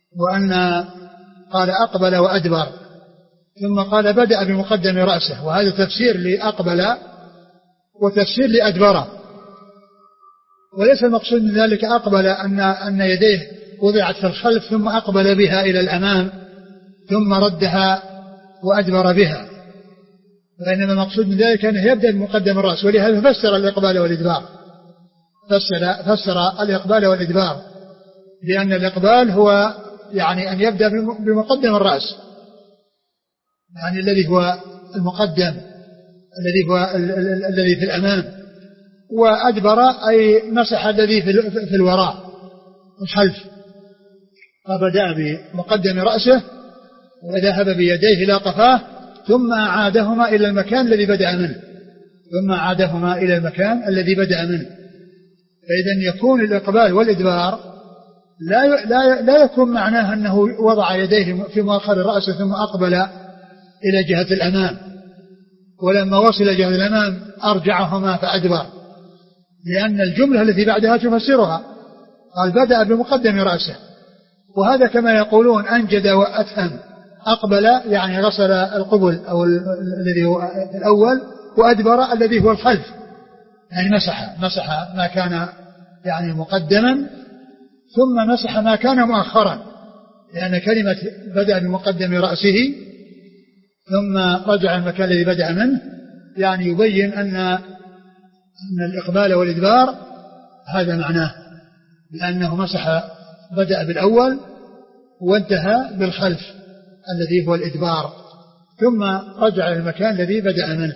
وأن قال أقبل وأدبر، ثم قال بدأ بمقدم رأسه، وهذا تفسير لأقبل وتفسير لأدبر، وليس المقصود من ذلك أقبل أن أن يديه وضعت في الخلف ثم أقبل بها إلى الأمام ثم ردها وأدبر بها، وإنما المقصود من ذلك أنه يبدأ بمقدم الرأس، ولهذا فسر الإقبال والإدبار، فسر, فسر الإقبال والإدبار لأن الإقبال هو يعني أن يبدأ بمقدم الرأس، يعني الذي هو المقدم الذي هو الذي في الأمام، وأدبر أي مسح الذي في الوراء الخلف، فبدأ بمقدم رأسه وذهب بيديه إلى قفاه ثم أعادهما إلى المكان الذي بدأ منه ثم أعادهما إلى المكان الذي بدأ منه. فإذا يكون الإقبال والإدبار لا لا لا يكون معناه أنه وضع يديه في مؤخر الرأس ثم أقبل إلى جهة الأمام، ولما وصل جهة الأمام أرجعهما فأدبر، لأن الجملة التي بعدها تفسرها، قال بدأ بمقدم رأسه، وهذا كما يقولون أنجد وأتهم، أقبل يعني غسل القبل أو الذي هو الأول، وأدبر الذي هو الخلف، يعني مسح مسح ما كان يعني مقدما ثم مسح ما كان مؤخرا، لأن كلمة بدأ بمقدم رأسه ثم رجع المكان الذي بدأ منه يعني يبين أن أن الإقبال والإدبار هذا معناه، لأنه مسح بدأ بالأول وانتهى بالخلف الذي هو الإدبار ثم رجع إلى المكان الذي بدأ منه.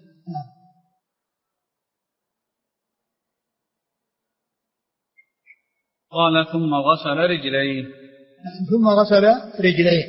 قال ثم غسل رجليه ثم غسل رجليه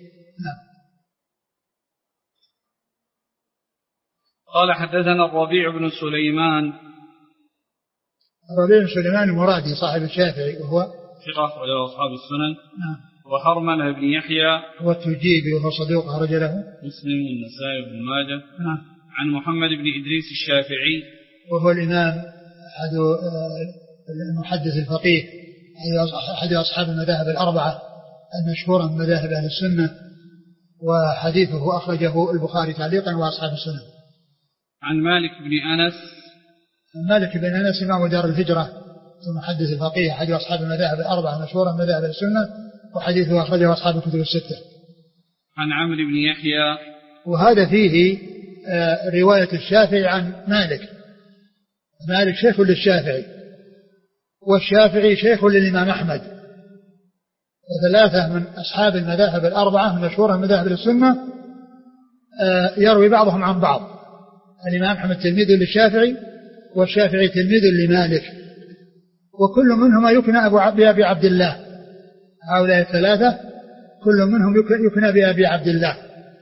قال حدثنا الربيع بن سليمان الربيع بن سليمان المرادي صاحب الشافعي وهو ثقة أخرج له أصحاب السنن. نعم. وحرملة بن يحيى هو التجيبي وهو صدوق أخرج له مسلم والنسائي بن ماجه. نعم. عن محمد بن إدريس الشافعي وهو الإمام أحد المحدث الفقيه أحد أصحاب المذاهب الأربعة المشهورة من مذاهب أهل السنة، وحديثه أخرجه البخاري تعليقا وأصحاب السنة. عن مالك بن أنس مالك بن أنس إمام دار الهجرة المحدث الفقيه أحد أصحاب المذاهب الأربعة المشهورة من مذاهب أهل السنة، وحديثه أخرجه أصحاب الكتب الستة. عن عمرو بن يحيى، وهذا فيه رواية الشافعي عن مالك. مالك شيخ للشافعي، والشافعي شيخ للإمام أحمد، وثلاثة من أصحاب المذاهب الأربعة المشهورة من مذاهب السنة يروي بعضهم عن بعض. الإمام أحمد تلميذ للشافعي، والشافعي تلميذ لمالك، وكل منهما يكنى بأبي عبد الله. هؤلاء الثلاثة كل منهم يكنى بأبي عبد الله.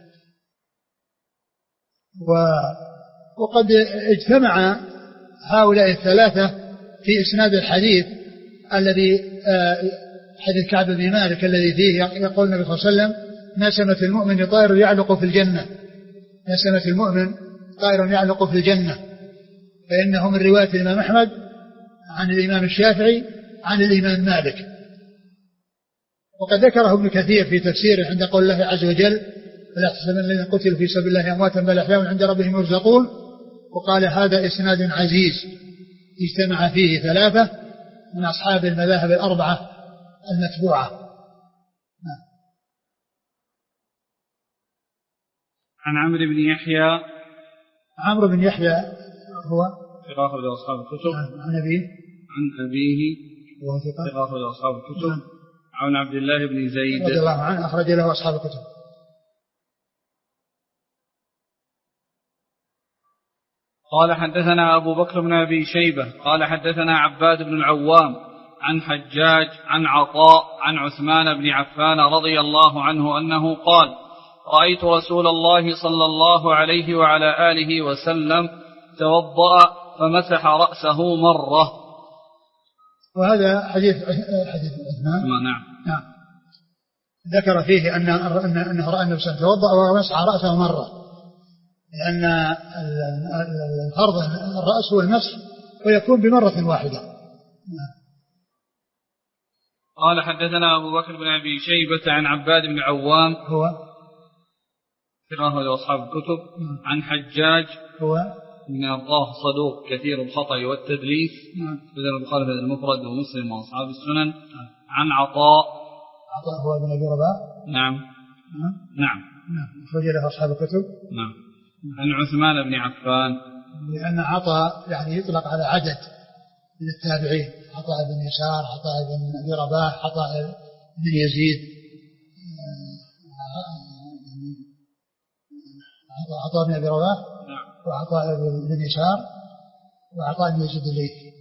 وقد اجتمع هؤلاء الثلاثة في إسناد الحديث الذي حديث كعب بن مالك الذي فيه يقول النبي صلى الله عليه وسلم: نسمة المؤمن طائر يعلق في الجنة، نسمة المؤمن طائر يعلق في الجنة، فإنه من رواية الإمام أحمد عن الإمام الشافعي عن الإمام مالك. وقد ذكره ابن كثير في تفسيره عند قول الله عز وجل: فلا تحسبن الذين قتلوا في سبيل الله أمواتا بل أحياء عند ربهم يرزقون. وقال: هذا إسناد عزيز اجتمع فيه ثلاثة من أصحاب المذاهب الأربعة المتبوعة. عن عمرو بن يحيى، عمرو بن يحيى هو ثقة أخرج أصحاب الكتب. عن أبيه عن أبيه وهو ثقة أخرج أصحاب الكتب. عن عبد الله بن زيد رضي الله عنه أخرج له أصحاب الكتب. قال حدثنا أبو بكر بن أبي شيبة قال حدثنا عباد بن العوام عن حجاج عن عطاء عن عثمان بن عفان رضي الله عنه أنه قال: رأيت رسول الله صلى الله عليه وعلى آله وسلم توضأ فمسح رأسه مرة. وهذا حديث حديث عثمان. نعم. نعم. ذكر فيه أن أنه رأى النبي صلى الله عليه وسلم توضأ ومسح رأسه مرة، لأن الفرض الرأس هو المسح ويكون بمرة واحدة. قال حدثنا أبو بكر بن أبي شيبة عن عباد بن عوام هو ثقة لأصحاب الكتب. عن حجاج هو من الله صدوق كثير الخطأ والتدليس بدل البخاري في المفرد ومسلم وأصحاب السنن. عن عطاء عطاء هو ابن أبي رباح. نعم نعم نعم أخرج له أصحاب الكتب. نعم. عن عثمان بن عفان لأن عطاء يعني يطلق على عدد من التابعين، عطاء بن يسار، عطاء بن أبي رباح، عطاء بن يزيد، عطاء بن أبي رباح وعطاء بن يسار وعطاء بن يزيد الليثي.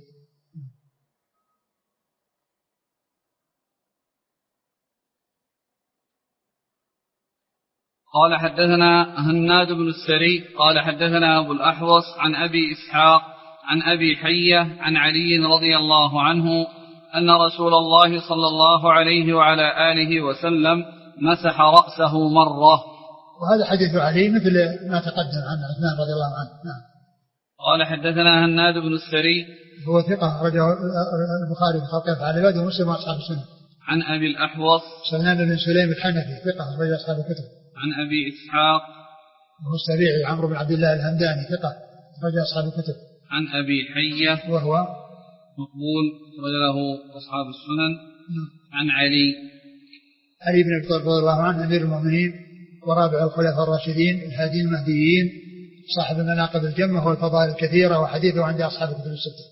قال حدثنا هناد بن السري قال حدثنا أبو الأحوص عن أبي إسحاق عن أبي حية عن علي رضي الله عنه أن رسول الله صلى الله عليه وعلى آله وسلم مسح رأسه مرة. وهذا حديث علي مثل ما تقدم عن عثمان رضي الله عنه. نعم. قال حدثنا هناد بن السري هو ثقة رجع البخاري في خلق أفعال العباد ومسلم وأصحاب السنة. عن أبي الأحوص سلمان بن سليم الحنفي ثقة رجع أصحاب الكتب. عن أبي إسحاق وهو السبيعي عمرو بن عبد الله الهمداني ثقة رجع أصحاب الكتب. عن أبي حية وهو مقبول رجع له أصحاب السنن. عن علي علي بن أبي طالب رضي الله عنه أمير المؤمنين ورابع الخلفاء الراشدين الهادين المهديين صاحب المناقب الجمة والفضائل الكثيرة وحديثه عند أصحاب الكتب الستة.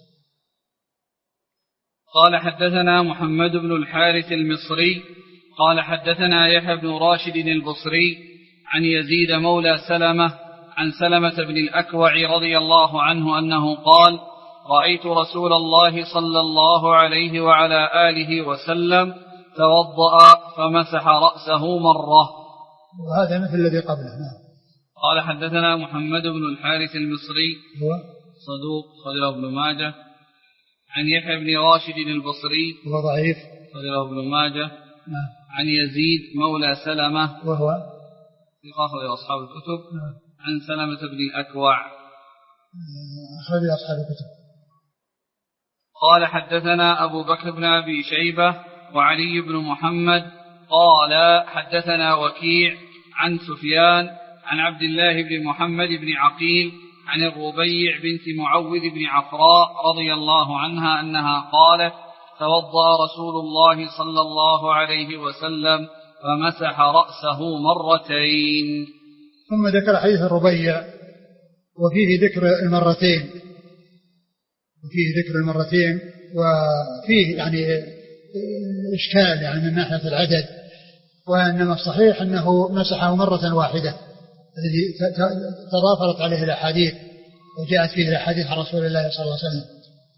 قال حدثنا محمد بن الحارث المصري قال حدثنا يحيى بن راشد البصري عن يزيد مولى سلمة عن سلمة بن الأكوع رضي الله عنه أنه قال رأيت رسول الله صلى الله عليه وعلى آله وسلم توضأ فمسح رأسه مرة. وهذا مثل الذي قبله. قال حدثنا محمد بن الحارث المصري هو صدوق خرجه ابن ماجه. عن يحيى بن راشد البصري هو ضعيف خرجه ابن ماجه. نعم. عن يزيد مولى سلمة وهو ثقة أصحاب الكتب. نعم. عن سلمة بن الأكوع أخرج أصحاب الكتب. قال حدثنا أبو بكر بن أبي شيبة وعلي بن محمد قال حدثنا وكيع عن سفيان عن عبد الله بن محمد بن عقيل عن الربيع بنت معوذ بن عفراء رضي الله عنها أنها قالت توضأ رسول الله صلى الله عليه وسلم فمسح رأسه مرتين. ثم ذكر حديث الربيع وفيه ذكر المرتين وفيه ذكر المرتين وفيه يعني إشكال يعني من ناحية العدد، وإنما الصحيح أنه مسحه مرة واحدة الذي تضافرت عليه الأحاديث وجاءت فيه الأحاديث عن رسول الله صلى الله عليه وسلم.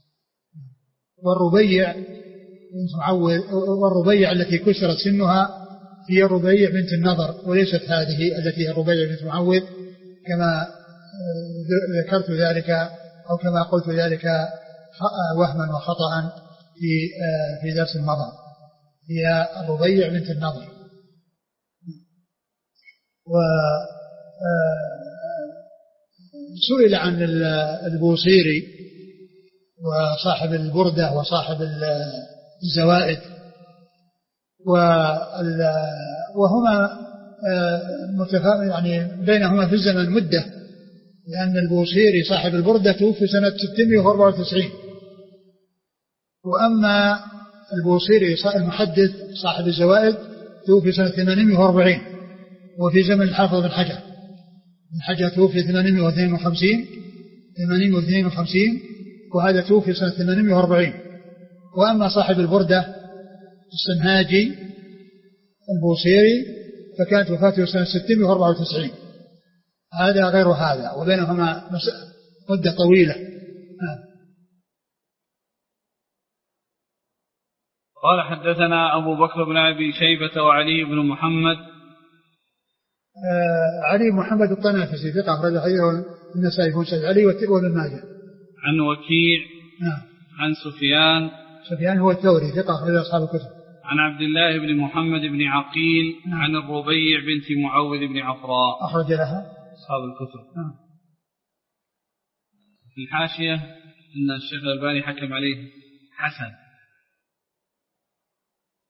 والربيع والربيع التي كسرت سنها هي الربيع بنت النضر وليست هذه التي هي الربيع بنت معوذ كما ذكرت ذلك أو كما قلت ذلك وهما وخطأ في في درس مضى. هي الربيع بنت النضر. وسئل عن البوصيري وصاحب البردة وصاحب الزوائد وهما متفاهم يعني بينهما في الزمن مدة، لأن البوصيري صاحب البردة توفي سنة ستمائة وأربعة وتسعين، وأما البوصيري المحدث صاحب الزوائد توفي سنة ثمانمائة وأربعين، وفي زمن الحافظ بن حجر بن حجر توفي ثمانمائة واثنين وخمسين ثمانمائة واثنين وخمسين وهذا توفي سنة ثمانمائة وأربعين. وأما صاحب البردة السنهاجي البوصيري فكانت وفاته سنة ستمائة وأربعة وتسعين، هذا غير هذا وبينهما مدة طويلة. قال حدثنا أبو بكر بن أبي شيبة وعلي بن محمد. آه علي محمد الطنافسي ثقة أخرج حديثه النسائي في مسند علي وابن ماجه. عن وكيع. نعم. عن سفيان. سفيان هو الثوري ثقة أخرج أصحاب الكتب. عن عبد الله بن محمد بن عقيل. نعم. عن الربيع بنت معوذ بن عفراء أخرج لها أصحاب الكتب. نعم. في الحاشية أن الشيخ الألباني حكم عليه حسن.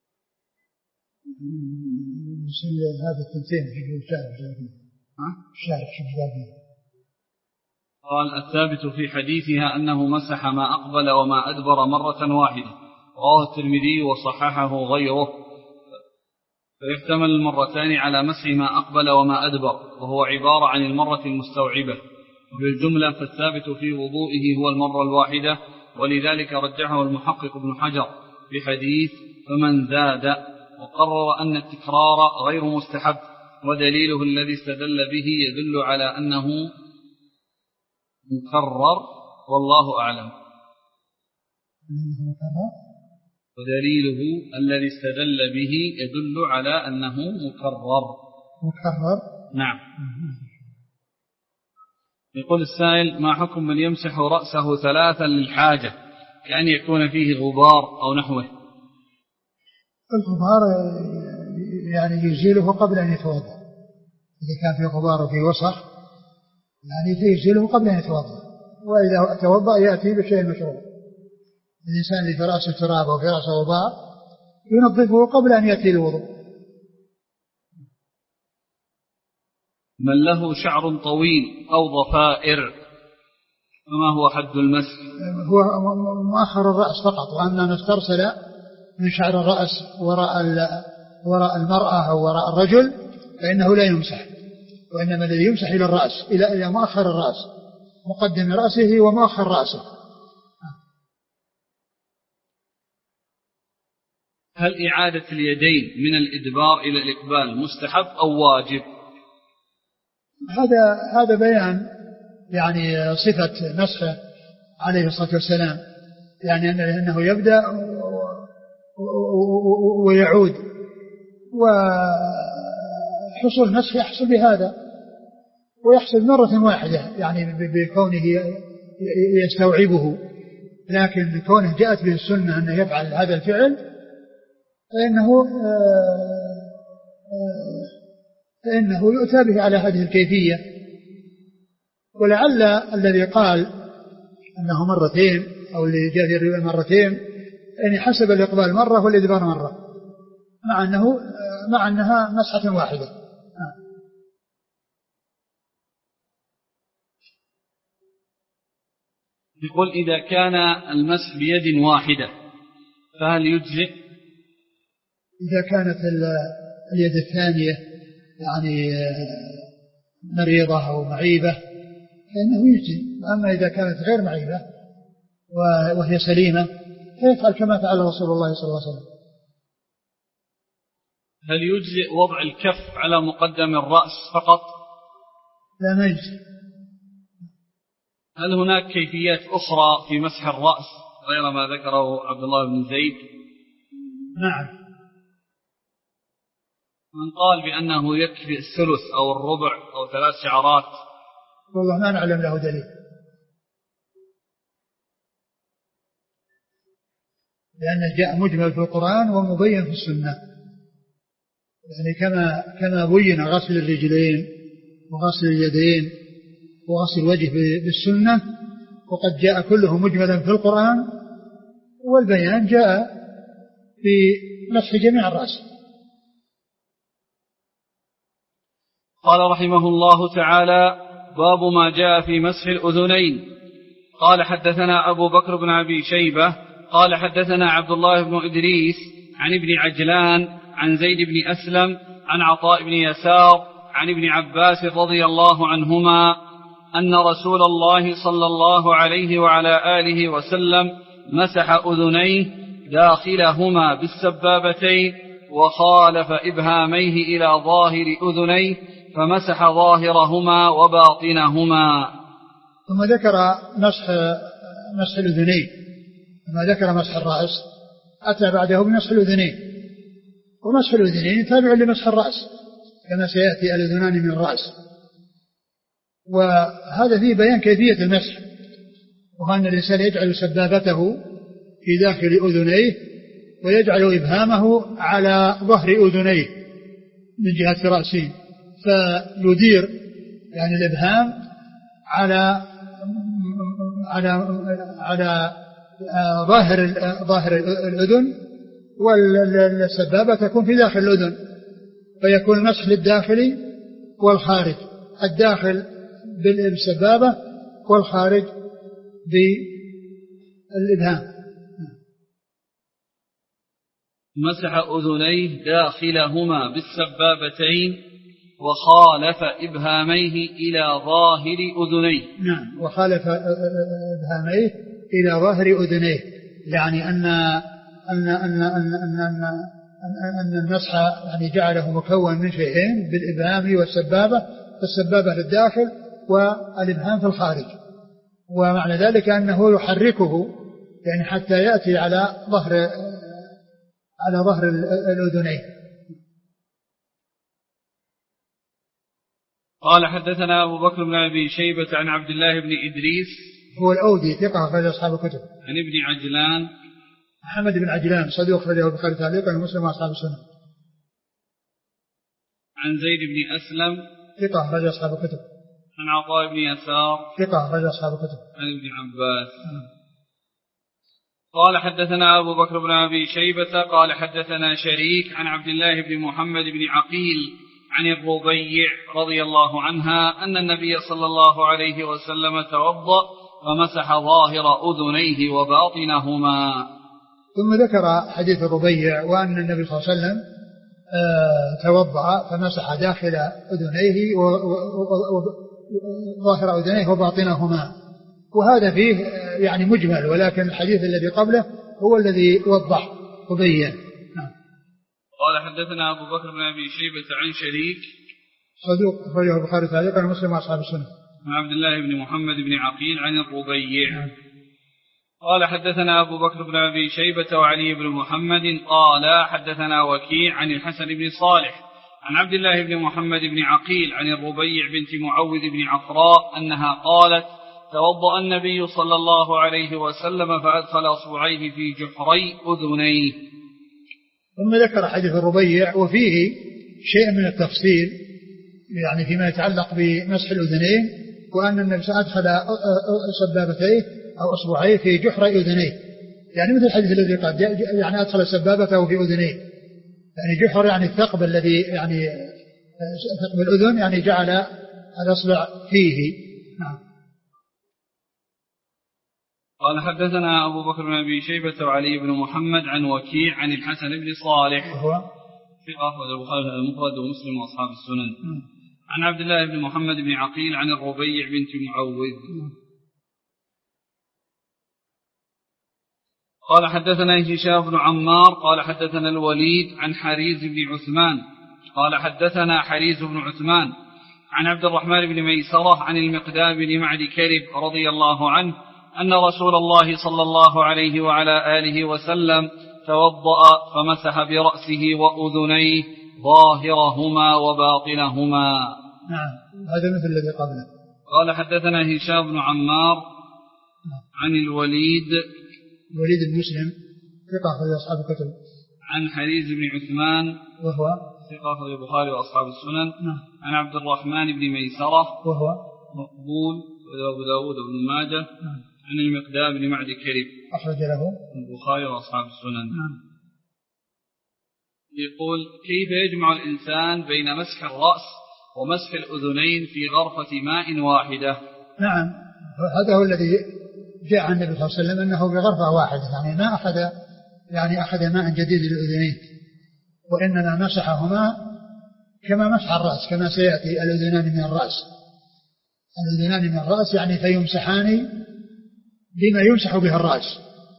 مثل هذا التنتين في الشارع الشارع الشارع. قال الثابت في حديثها أنه مسح ما أقبل وما أدبر مرة واحدة، رواه الترمذي وصححه غيره، فيحتمل المرتان على مسح ما أقبل وما أدبر، وهو عبارة عن المرة المستوعبة. وبالجملة فالثابت في وضوئه هو المرة الواحدة، ولذلك رجحه المحقق ابن حجر في حديث فمن زاد، وقرر أن التكرار غير مستحب، ودليله الذي استدل به يدل على أنه مكرر، والله أعلم. ودليله الذي استدل به يدل على أنه مكرر. مكرر نعم. يقول السائل: ما حكم من يمسح رأسه ثلاثا للحاجة كأن يكون فيه غبار أو نحوه؟ الغبار يعني يزيله قبل أن يتوضأ، إذا كان فيه غبار وفيه وسخ يعني يزيله قبل أن يتوضأ، وإذا توضأ يأتي بشيء مشروع. الإنسان اللي في رأسه تراب وفي رأسه غبار ينظفه قبل أن يأتي الوضوء. من له شعر طويل أو ضفائر فما هو حد المسح؟ هو مؤخر الرأس فقط، وأما ما استرسل من شعر الرأس وراء وراء المرأة أو وراء الرجل فإنه لا يمسح، وإنما الذي يمسح إلى الرأس إلى إلى مؤخر الرأس، مقدم رأسه ومؤخر رأسه. هل إعادة اليدين من الإدبار إلى الإقبال مستحب أو واجب؟ هذا هذا بيان يعني صفة مسحه عليه الصلاة والسلام، يعني أنه يبدأ ويعود، وحصول المسح يحصل بهذا، ويحصل مرة واحدة يعني بكونه يستوعبه، لكن بكونه جاءت به السنة أنه يفعل هذا الفعل فإنه فإنه يؤتى به على هذه الكيفية. ولعل الذي قال أنه مرتين أو اللي جاء في الرواية مرتين يعني حسب الإقبال مرة والإدبار مرة، مع أنه مع أنها مسحة واحدة. يقول: إذا كان المسح بيد واحدة فهل يجزئ؟ إذا كانت اليد الثانية يعني مريضة أو معيبة فإنه يجزئ، أما إذا كانت غير معيبة وهي سليمة فيفعل كما فعل رسول الله صلى الله عليه وسلم. هل يجزئ وضع الكف على مقدم الرأس فقط؟ لا، ما يجزئ. هل هناك كيفيات أخرى في مسح الرأس غير ما ذكره عبد الله بن زيد؟ نعم. من قال بأنه يكفي الثلث أو الربع أو ثلاث شعرات؟ والله ما نعلم له دليل، لأنه جاء مجمل في القرآن ومبين في السنة، يعني كما كما بين غسل الرجلين وغسل اليدين وغسل الوجه بالسنة، وقد جاء كله مجملا في القرآن، والبيان جاء في مسح جميع الرأس. قال رحمه الله تعالى: باب ما جاء في مسح الأذنين. قال: حدثنا أبو بكر بن أبي شيبة قال حدثنا عبد الله بن إدريس عن ابن عجلان عن زيد بن أسلم عن عطاء بن يسار عن ابن عباس رضي الله عنهما أن رسول الله صلى الله عليه وعلى آله وسلم مسح أذنيه داخلهما بالسبابتين، وخالف إبهاميه إلى ظاهر أذنيه فمسح ظاهرهما وباطنهما. ثم ذكر مسح مسح الأذنين، ثم ذكر مسح الرأس، أتى بعده بمسح الأذنين، ومسح الأذنين تابع لمسح الرأس كما سيأتي الأذنان من الرأس. وهذا فيه بيان كيفية المسح، وهو أن الإنسان يجعل سبابته في داخل أذنيه ويجعل إبهامه على ظهر أذنيه من جهة رأسه، فيدير يعني الإبهام على على على ظاهر ظاهر الأذن، والسبابة تكون في داخل الأذن، فيكون المسح للداخلي والخارج، الداخل بالسبابة والخارج بالإبهام. مسح أذنيه داخلهما بالسبابتين وخالف إبهاميه إلى ظاهر أذنيه. نعم، وخالف إبهاميه إلى ظاهر أذنيه، يعني أن أن أن أن أن, أن, أن المسح يعني جعله مكون من شيئين، بالإبهام والسبابة، فالسبابة للداخل والإبهام في الخارج، ومعنى ذلك أنه يحركه يعني حتى يأتي على ظهر على ظهر الأذنين. قال حدثنا أبو بكر بن أبي شيبة عن عبد الله بن إدريس هو الأودي ثقة أخرج أصحاب الكتب. عن ابن عجلان محمد بن عجلان صدوق أخرجه البخاري تعليقا ومسلم وأصحاب السنن. عن زيد بن أسلم ثقة أخرج أصحاب الكتب. عن عطاء بن يسار ثقة أخرج أصحاب الكتب. عن ابن عباس. قال حدثنا أبو بكر بن أبي شيبة قال حدثنا شريك عن عبد الله بن محمد بن عقيل عن الربيع رضي الله عنها أن النبي صلى الله عليه وسلم توضأ فمسح ظاهر أذنيه وباطنهما. ثم ذكر حديث الربيع وأن النبي صلى الله عليه وسلم توضأ فمسح داخل أذنيه وظاهر أذنيه وباطنهما، وهذا فيه يعني مجمل، ولكن الحديث الذي قبله هو الذي وضح وبين. قال حدثنا أبو بكر بن أبي شيبة عن شريك صدوق أخرجه البخاري تعليقا ومسلم وأصحاب السنن. عن عبد الله بن محمد بن عقيل عن الربيع. قال حدثنا أبو بكر بن أبي شيبة وعلي بن محمد قال حدثنا وكيع عن الحسن بن صالح عن عبد الله بن محمد بن عقيل عن الربيع بنت معوذ بن عفراء أنها قالت توضأ النبي صلى الله عليه وسلم فأدخل أصبعيه في جحري أذنيه. ثم ذكر حديث الربيع وفيه شيء من التفصيل يعني فيما يتعلق بمسح الأذنين، وأن النبي أدخل سبابتيه أو أصبعيه في جحر أذنيه، يعني مثل الحديث الذي قال يعني أدخل سبابته في أذنيه، يعني جحر يعني الثقب الذي يعني ثقب الأذن يعني جعل الأصبع فيه. نعم. قال حدثنا أبو بكر بن أبي شيبة وعلي بن محمد عن وكيع عن الحسن بن صالح وهو ثقة أخرجه البخاري المفرد ومسلم وأصحاب السنن. م. عن عبد الله بن محمد بن عقيل عن الربيع بنت معوذ. م. قال حدثنا هشام بن عمار قال حدثنا الوليد عن حريز بن عثمان قال حدثنا حريز بن عثمان عن عبد الرحمن بن ميسرة عن المقدام بن معد كرب رضي الله عنه أن رسول الله صلى الله عليه وعلى آله وسلم توضأ فمسح برأسه وأذنيه ظاهرهما وباطنهما. نعم، هذا مثل الذي قبله. قال حدثنا هشام بن عمار عن الوليد الوليد بن مسلم ثقة أخرج أصحاب الكتب. عن حريز بن عثمان وهو ثقة أخرج البخاري وأصحاب السنن. نعم. عن عبد الرحمن بن ميسرة وهو مقبول وأبو داود وابن ماجه. نعم. عن المقدام بن معد كرب أخرج له البخاري وأصحاب السنن. نعم. يقول كيف يجمع الإنسان بين مسح الرأس ومسح الأذنين في غرفة ماء واحدة؟ نعم، هذا هو الذي جاء عن النبي صلى الله عليه وسلم أنه بغرفة واحدة، يعني ما أخذ يعني أخذ ماء جديد للأذنين، وإنما مسحهما كما مسح الرأس، كما سيأتي الأذنان من الرأس. الأذنان من الرأس يعني فيمسحان بما يمسح به الرأس،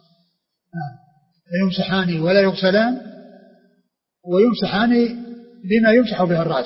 فيمسحان ولا يغسلان، ويمسحان بما يمسح به الرأس.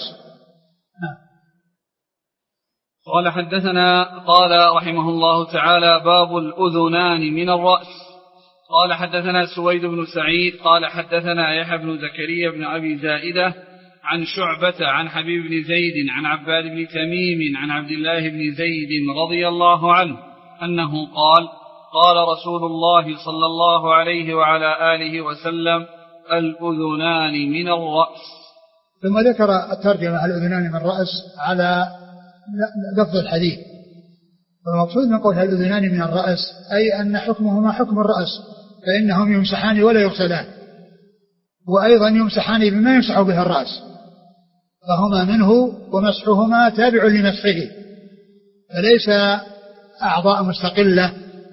قال حدثنا قال رحمه الله تعالى باب الأذنان من الرأس. قال حدثنا سويد بن سعيد قال حدثنا يحيى بن زكريا بن أبي زائدة عن شعبة عن حبيب بن زيد عن عباد بن تميم عن عبد الله بن زيد رضي الله عنه أنه قال قال رسول الله صلى الله عليه وعلى آله وسلم الأذنان من الرأس. ثم ذكر الترجمة الأذنان من الرأس على لفظ الحديث، والمقصود من قول الأذنان من الرأس أي أن حكمهما حكم الرأس، فإنهم يمسحان ولا يغسلان، وأيضا يمسحان بما يمسح به الرأس، فهما منه ومسحهما تابع لمسحه، فليس أعضاء مستقلة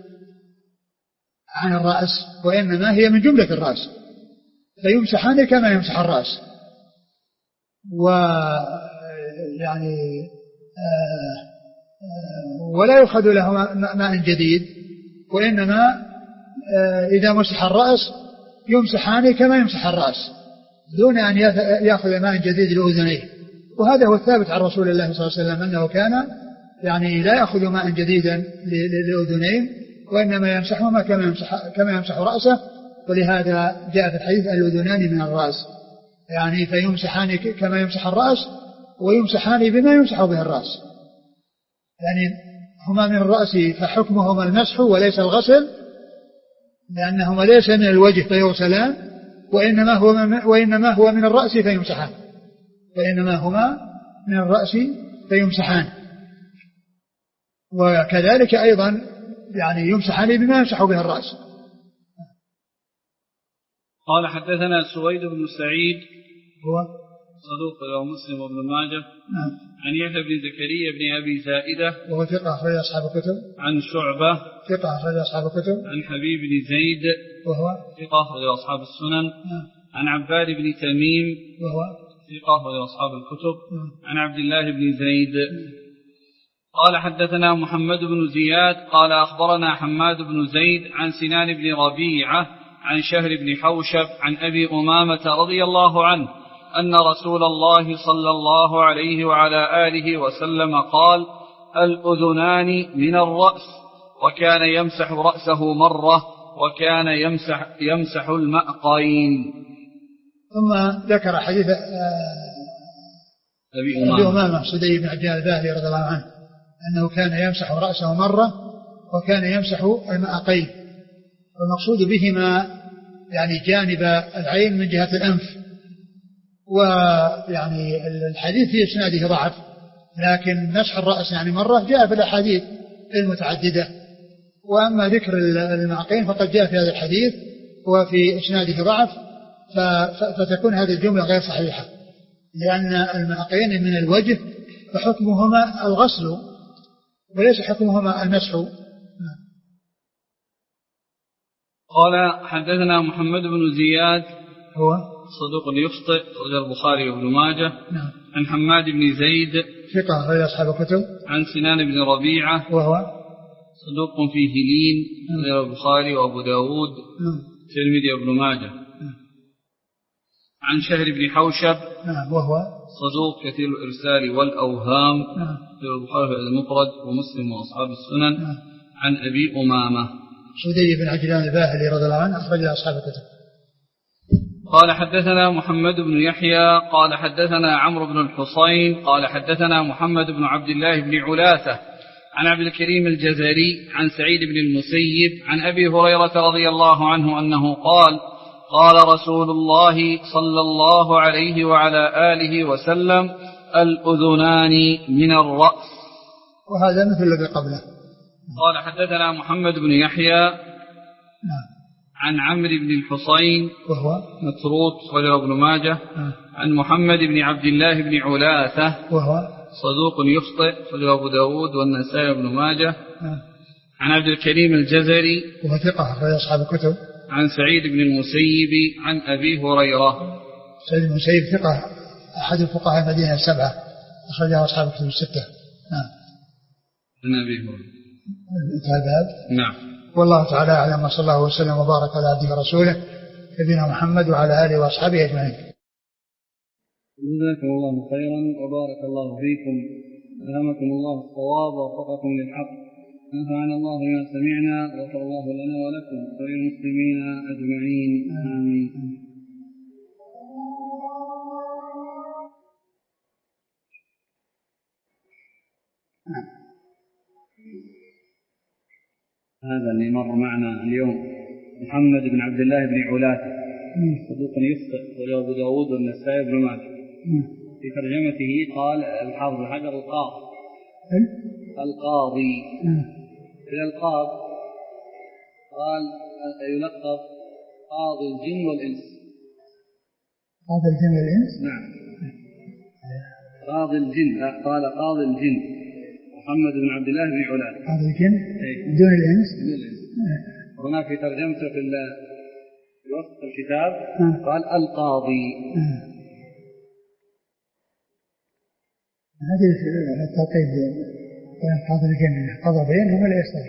عن الرأس، وإنما هي من جملة الرأس، فيمسحان كما يمسح الرأس. ويعني ولا يؤخذ له ماء جديد، وإنما إذا مسح الرأس يمسحان كما يمسح الرأس دون أن يأخذ ماء جديد لأذنيه. وهذا هو الثابت عن رسول الله صلى الله عليه وسلم أنه كان يعني لا يأخذ ماء جديدا لأذنين، وإنما يمسحهما كما يمسح, كما يمسح رأسه. ولهذا جاء في الحديث الأذنان من الرأس، يعني فيمسحان كما يمسح الرأس ويمسحان بما يمسح به الرأس، يعني هما من الرأس فحكمهما المسح وليس الغسل، لأنهما ليس من الوجه فيغسلان، وإنما هو من, وإنما هو من الرأس فيمسحان وإنما هما من الرأس فيمسحان. وكذلك أيضا يعني يمسحان بما يمسح به الرأس. قال حدثنا سويد بن سعيد هو صدوق له مسلم وابن ماجه. نعم. عن يحيى بن زكريا بن أبي زائدة وهو ثقة أخرج أصحاب الكتب. عن شعبة ثقة أخرج أصحاب الكتب. عن حبيب بن زيد وهو ثقة أخرج أصحاب السنن. نعم. عن عباد بن تميم وهو ثقة أخرج أصحاب الكتب. نعم. عن عبد الله بن زيد قال حدثنا محمد بن زياد قال أخبرنا حماد بن زيد عن سنان بن ربيعة عن شهر بن حوشب عن أبي أمامة رضي الله عنه أن رسول الله صلى الله عليه وعلى آله وسلم قال: الأذنان من الرأس، وكان يمسح رأسه مرة، وكان يمسح, يمسح المأقين. ثم ذكر حديث أبي أمامة, أمامة سدي بن عجلان الباهلي رضي الله عنه أنه كان يمسح رأسه مرة وكان يمسح المأقين، والمقصود بهما يعني جانب العين من جهة الأنف. ويعني الحديث في إسناده ضعف، لكن مسح الرأس يعني مرة جاء في الأحاديث المتعددة. وأما ذكر المعقين فقد جاء في هذا الحديث وفي إسناده ضعف، فتكون هذه الجملة غير صحيحة، لأن المعقين من الوجه فحكمهما الغسل وليس حكمهما المسح. قال حدثنا محمد بن زياد هو صدوق يخطئ أخرج البخاري وابن ماجه. نعم. عن حماد بن زيد ثقة أخرج أصحاب الكتب. عن سنان بن ربيعة وهو صدوق فيه لين أخرج البخاري وأبو داود الترمذي وابن ماجه. نعم. عن شهر بن حوشب نعم. وهو صدوق كثير الإرسال والأوهام نعم. في البخاري المفرد ومسلم وأصحاب السنن. نعم. عن أبي أمامة سدي بن عجلان الباهلي رضي الله عنه أخرج أصحاب الكتب. قال حدثنا محمد بن يحيى قال حدثنا عمرو بن الحصين قال حدثنا محمد بن عبد الله بن علاثة عن عبد الكريم الجزري عن سعيد بن المسيب عن أبي هريرة رضي الله عنه أنه قال: قال رسول الله صلى الله عليه وعلى آله وسلم: الأذنان من الرأس. وهذا مثل الذي قبله. قال حدثنا محمد بن يحيى نعم. عن عمرو بن الحصين وهو متروك خرجه ابن ماجه. نعم. عن محمد بن عبد الله بن علاثة وهو صدوق يخطئ خرجه أبو داود والنسائي وابن ماجه. نعم. عن عبد الكريم الجزري وهو ثقة أخرج أصحاب الكتب. عن سعيد بن المسيب عن أبي هريرة. سعيد بن المسيب ثقة أحد الفقهاء المدينة السبعة أخرجه أصحاب الكتب الستة. نعم. عن أبي هريرة. انتهى الباب. نعم. والله تعالى أعلم، وصلى الله وسلم وبارك على عبده ورسوله نبينا محمد وعلى آله وأصحابه أجمعين. جزاكم الله خيرا وبارك الله فيكم، ألهمكم الله الصواب ووفقكم للحق، نفعنا الله بما سمعنا وغفر الله لنا ولكم وللمسلمين أجمعين، آمين. هذا اللي مر معنا اليوم محمد بن عبد الله بن علاثة صدوق يخطئ وله أبو داود والنسائي بن ماجه. في ترجمته قال الحافظ بن حجر القاضي القاضي إلى القاض قال يلقب قاضي الجن والإنس، قاضي الجن والإنس. نعم قاضي الجن، قال قاضي الجن محمد بن عبد الله بن علان. قاضي الجن دون الإنس. هناك في ترجمته في وسط الكتاب آه. قال القاضي. آه. هذه التعقيد بين قاضي الجن قضى بينهم ولا يصلح.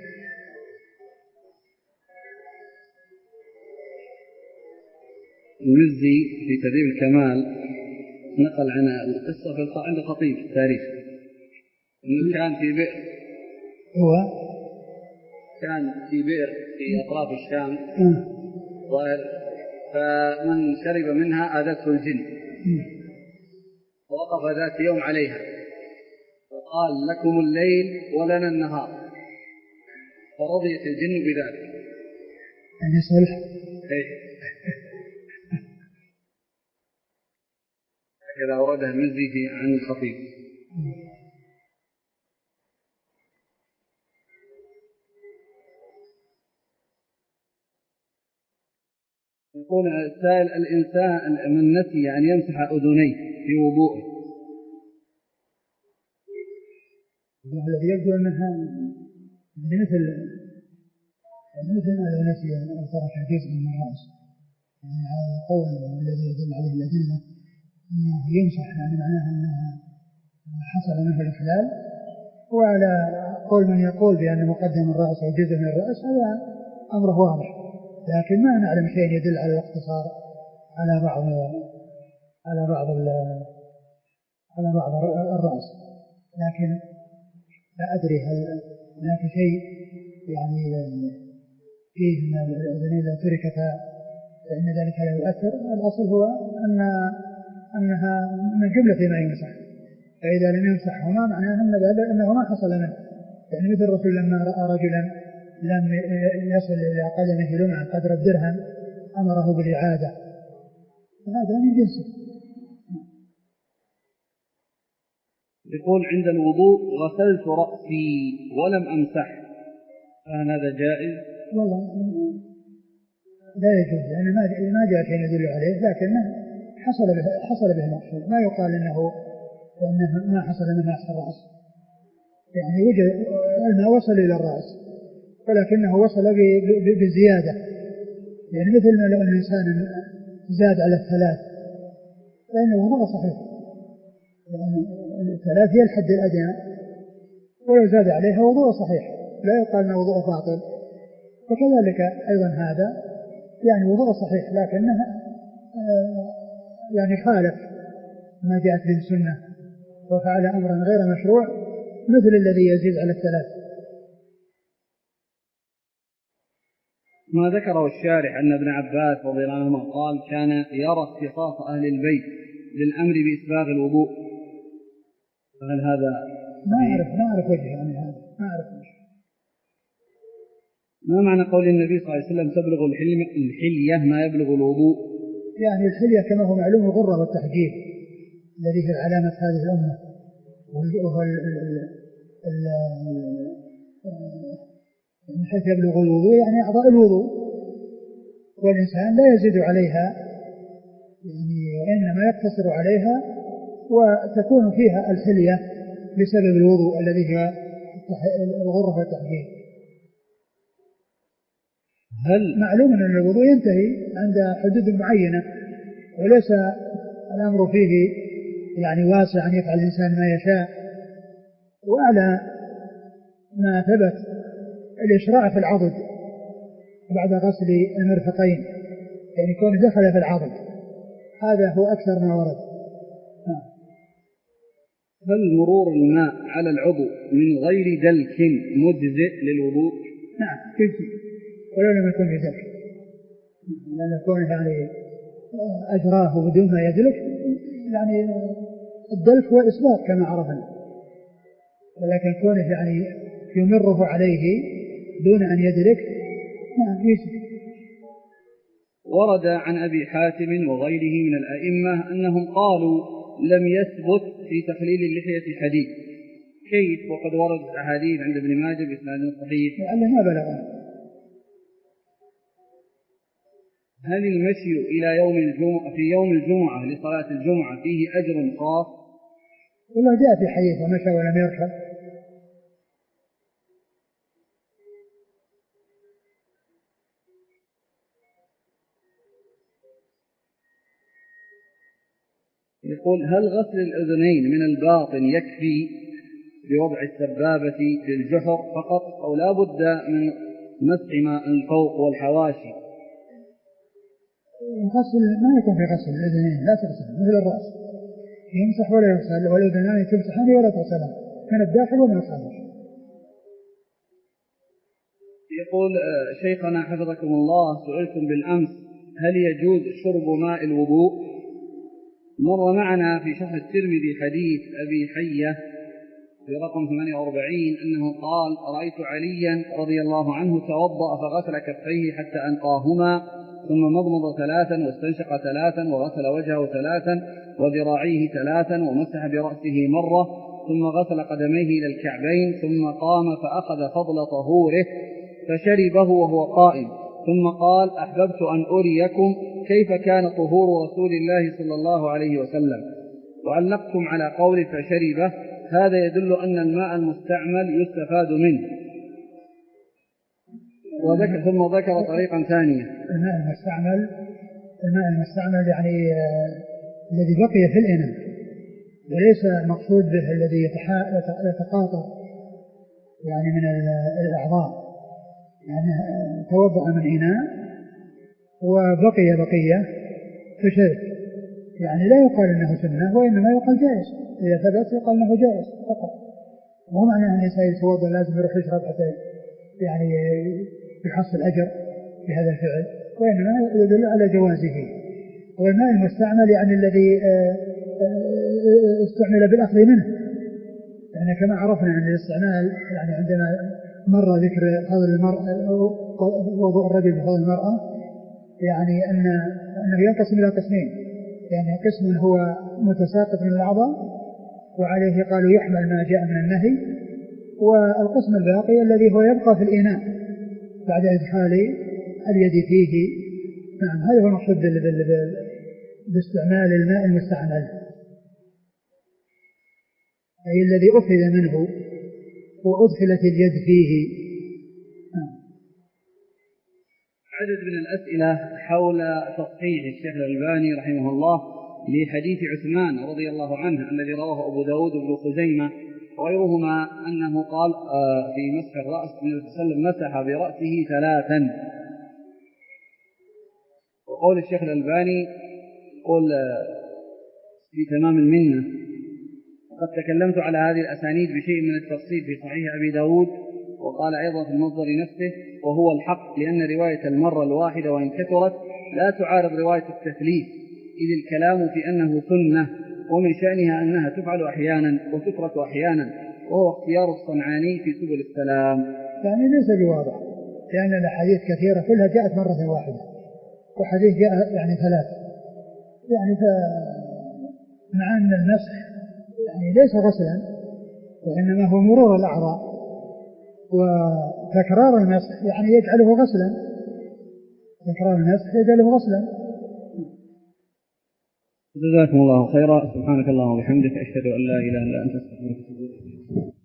المزي في تهذيب الكمال نقل عن القصة في عند الخطيب في التاريخ إنه كان في بئر، هو كان في بئر في أطراف الشام ظاهر، فمن شرب منها آذته الجن، ووقف ذات يوم عليها وقال لكم الليل ولنا النهار، فرضيت الجن بذلك. يعني صلح. هكذا أوردها المزي في عن الخطيب. يقول السائل الإنسان من نسي أن يمسح أذنيه في وضوءه، الذي يبدو أنها مثل مثل ما لو نسي أو ترك جزء من الرأس، يعني هذا القول الذي يدل عليه الأدلة أنه يمسح، يعني معناه أنها حصل منه الإخلال. وعلى قول من يقول بأن مقدم الرأس أو جزء من الرأس هذا أمره واضح، لكن ما نعلم شيء يدل على الاقتصار على بعض على بعض على بعض الرأس، لكن لا أدري هل هناك شيء يعني فيه من الأذنين لو تركتا فإن ذلك لا يؤثر. الأصل هو أن أنها من جملة ما يمسح، فإذا لم يمسحهما معناه أنه ما حصل منه. يعني مثل الرسول لما رأى رجلا لم يصل إلى قدمه لمعة قدر الدرهم أمره بالإعادة، هذا من جنسه. يقول عند الوضوء غسلت رأسي ولم أمسح، فهل هذا جائز؟ والله لا يجوز، لأن يعني ما جاء شيء يدل عليه، لكنه حصل به حصل به مقصود، ما يقال إنه إنه ما حصل منه مسح الرأس، يعني وجد الماء وصل إلى الرأس ولكنه وصل بزيادة، يعني مثل ما لو الإنسان زاد على الثلاث فإنه هو صحيح، يعني الثلاث هي الحد الأدنى، ولو زاد عليها وضوء صحيح، لا يقال أنه وضوء باطل. وكذلك أيضا هذا يعني وضوء صحيح، لكنه يعني خالف ما جاءت به السنة وفعل أمرا غير مشروع مثل الذي يزيد على الثلاث. ما ذكره الشارح أن ابن عباس رضي الله عنه قال كان يرى اختصاص أهل البيت للأمر بإسباغ الوضوء، فهل هذا ما أعرف ما أعرف وجه يعني هذا ما أعرف وجه. ما معنى قول النبي صلى الله عليه وسلم تبلغ الحلية ما يبلغ الوضوء؟ يعني الحلية كما هو معلوم الغرة والتحجيب الذي هي علامة هذه الأمة، وهو من حيث يبلغ الوضوء يعني أعضاء الوضوء، والإنسان لا يزيد عليها يعني وإنما يقتصر عليها، وتكون فيها الحلية بسبب الوضوء الذي هي الغرة والتحجيب. هل معلوم أن الوضوء ينتهي عند حدود معينة، وليس الأمر فيه يعني واسع أن يفعل الإنسان ما يشاء. وعلى ما ثبت الإشراع في العضد بعد غسل المرفقين، يعني يكون دخل في العضد، هذا هو أكثر ما ورد. هل مرور الماء على العضو من غير دلك مجزئ للوضوء؟ نعم يجزئ، ولو لم يكن بذلك، لأن يكون يعني أجراه بدون ما يدلك، يعني الدلك هو إسباق كما عرفنا، ولكن كونه يعني يمره عليه دون أن يدلك نعم يجزئ. ورد عن أبي حاتم وغيره من الأئمة أنهم قالوا لم يثبت في تخليل اللحية حديث، كيف وقد ورد أحاديث عند ابن ماجه بإسناد صحيح؟ لأنه ما بلغ. هل المشي إلى يوم الجمعة في يوم الجمعة لصلاة الجمعة فيه أجر خاص؟ والله جاء في حديث ومشى ولم يركب. يقول هل غسل الأذنين من الباطن يكفي بوضع السبابة في الجحر فقط أو لا بد من مسح ما الفوق والحواشي؟ غسل ما يكون في غسل الأذنين، لا تغسل مثل الرأس يمسح ولا يغسل، والأذنان تمسحان ولا تغسلان من الداخل ومن الخارج. يقول شيخنا حفظكم الله سئلتم بالأمس هل يجوز شرب ماء الوضوء؟ مر معنا في شرح الترمذي حديث أبي حية في رقم ثمانية وأربعين أنه قال رأيت عليا رضي الله عنه توضأ فغسل كفيه حتى أنقاهما ثم مضمض ثلاثا واستنشق ثلاثا وغسل وجهه ثلاثا وذراعيه ثلاثا ومسح برأسه مرة ثم غسل قدميه إلى الكعبين ثم قام فأخذ فضل طهوره فشربه وهو قائم ثم قال أحببت أن أريكم كيف كان طهور رسول الله صلى الله عليه وسلم. وعلقتم على قول فشربه، هذا يدل أن الماء المستعمل يستفاد منه. وذكر ثم ذكر طريقا ثانية. الماء المستعمل الماء المستعمل يعني آه الذي بقي في الإناء، وليس المقصود به الذي يتقاطع يعني من الأعضاء، يعني توضأ من إناء وبقي بقية فشرب، يعني لا يقال أنه سنة وإنما يقال جائز، إذا ثبت يقال أنه جائز فقط. مو معنى أن الإنسان يتوضأ لازم يروح يشرب حتى يعني يحصل أجر في هذا الفعل، وإنما يدل على جوازه. والماء المستعمل يعني الذي استعمل بالأخذ منه، يعني كما عرفنا أن الاستعمال يعني عندما مر ذكر فضل المرأة وضوء الرجل بفضل المرأة، يعني أن أنه ينقسم إلى قسمين، يعني قسم هو متساقط من الأعضاء وعليه قالوا يحمل ما جاء من النهي، والقسم الباقي الذي هو يبقى في الإناء بعد إدخال اليد فيه. نعم، هذا هو المقصود باستعمال الماء المستعمل، أي الذي أخذ منه وأدخلت اليد فيه. عدد من الأسئلة حول تصحيح الشيخ الألباني رحمه الله لحديث عثمان رضي الله عنه الذي رواه أبو داود بن خزيمة وغيرهما أنه قال في مسح الرأس النبي صلى الله عليه وسلم مسح برأسه ثلاثا. وقول الشيخ الألباني قل في تمام المنة قد تكلمت على هذه الأسانيد بشيء من التفصيل في صحيح أبي داود، وقال أيضا في المصدر نفسه وهو الحق، لأن رواية المرة الواحدة وإن كثرت لا تعارض رواية التثليث، إذ الكلام في أنه سنة ومن شأنها أنها تفعل أحيانا وتترك أحيانا، وهو اختيار الصنعاني في سبل السلام. يعني ليس بواضح، لأن الأحاديث كثيرة كلها جاءت مرة واحدة، وحديث جاء يعني ثلاث، يعني مع أن المسح يعني ليس غسلا وإنما هو مرور الأعضاء، وتكرار المسح يعني يجعله غسلا، تكرار المسح يجعله غسلا. جزاكم الله خيرا. سبحانك اللهم وبحمدك أشهد أن لا إله إلا أنت أستغفرك وأتوب إليك.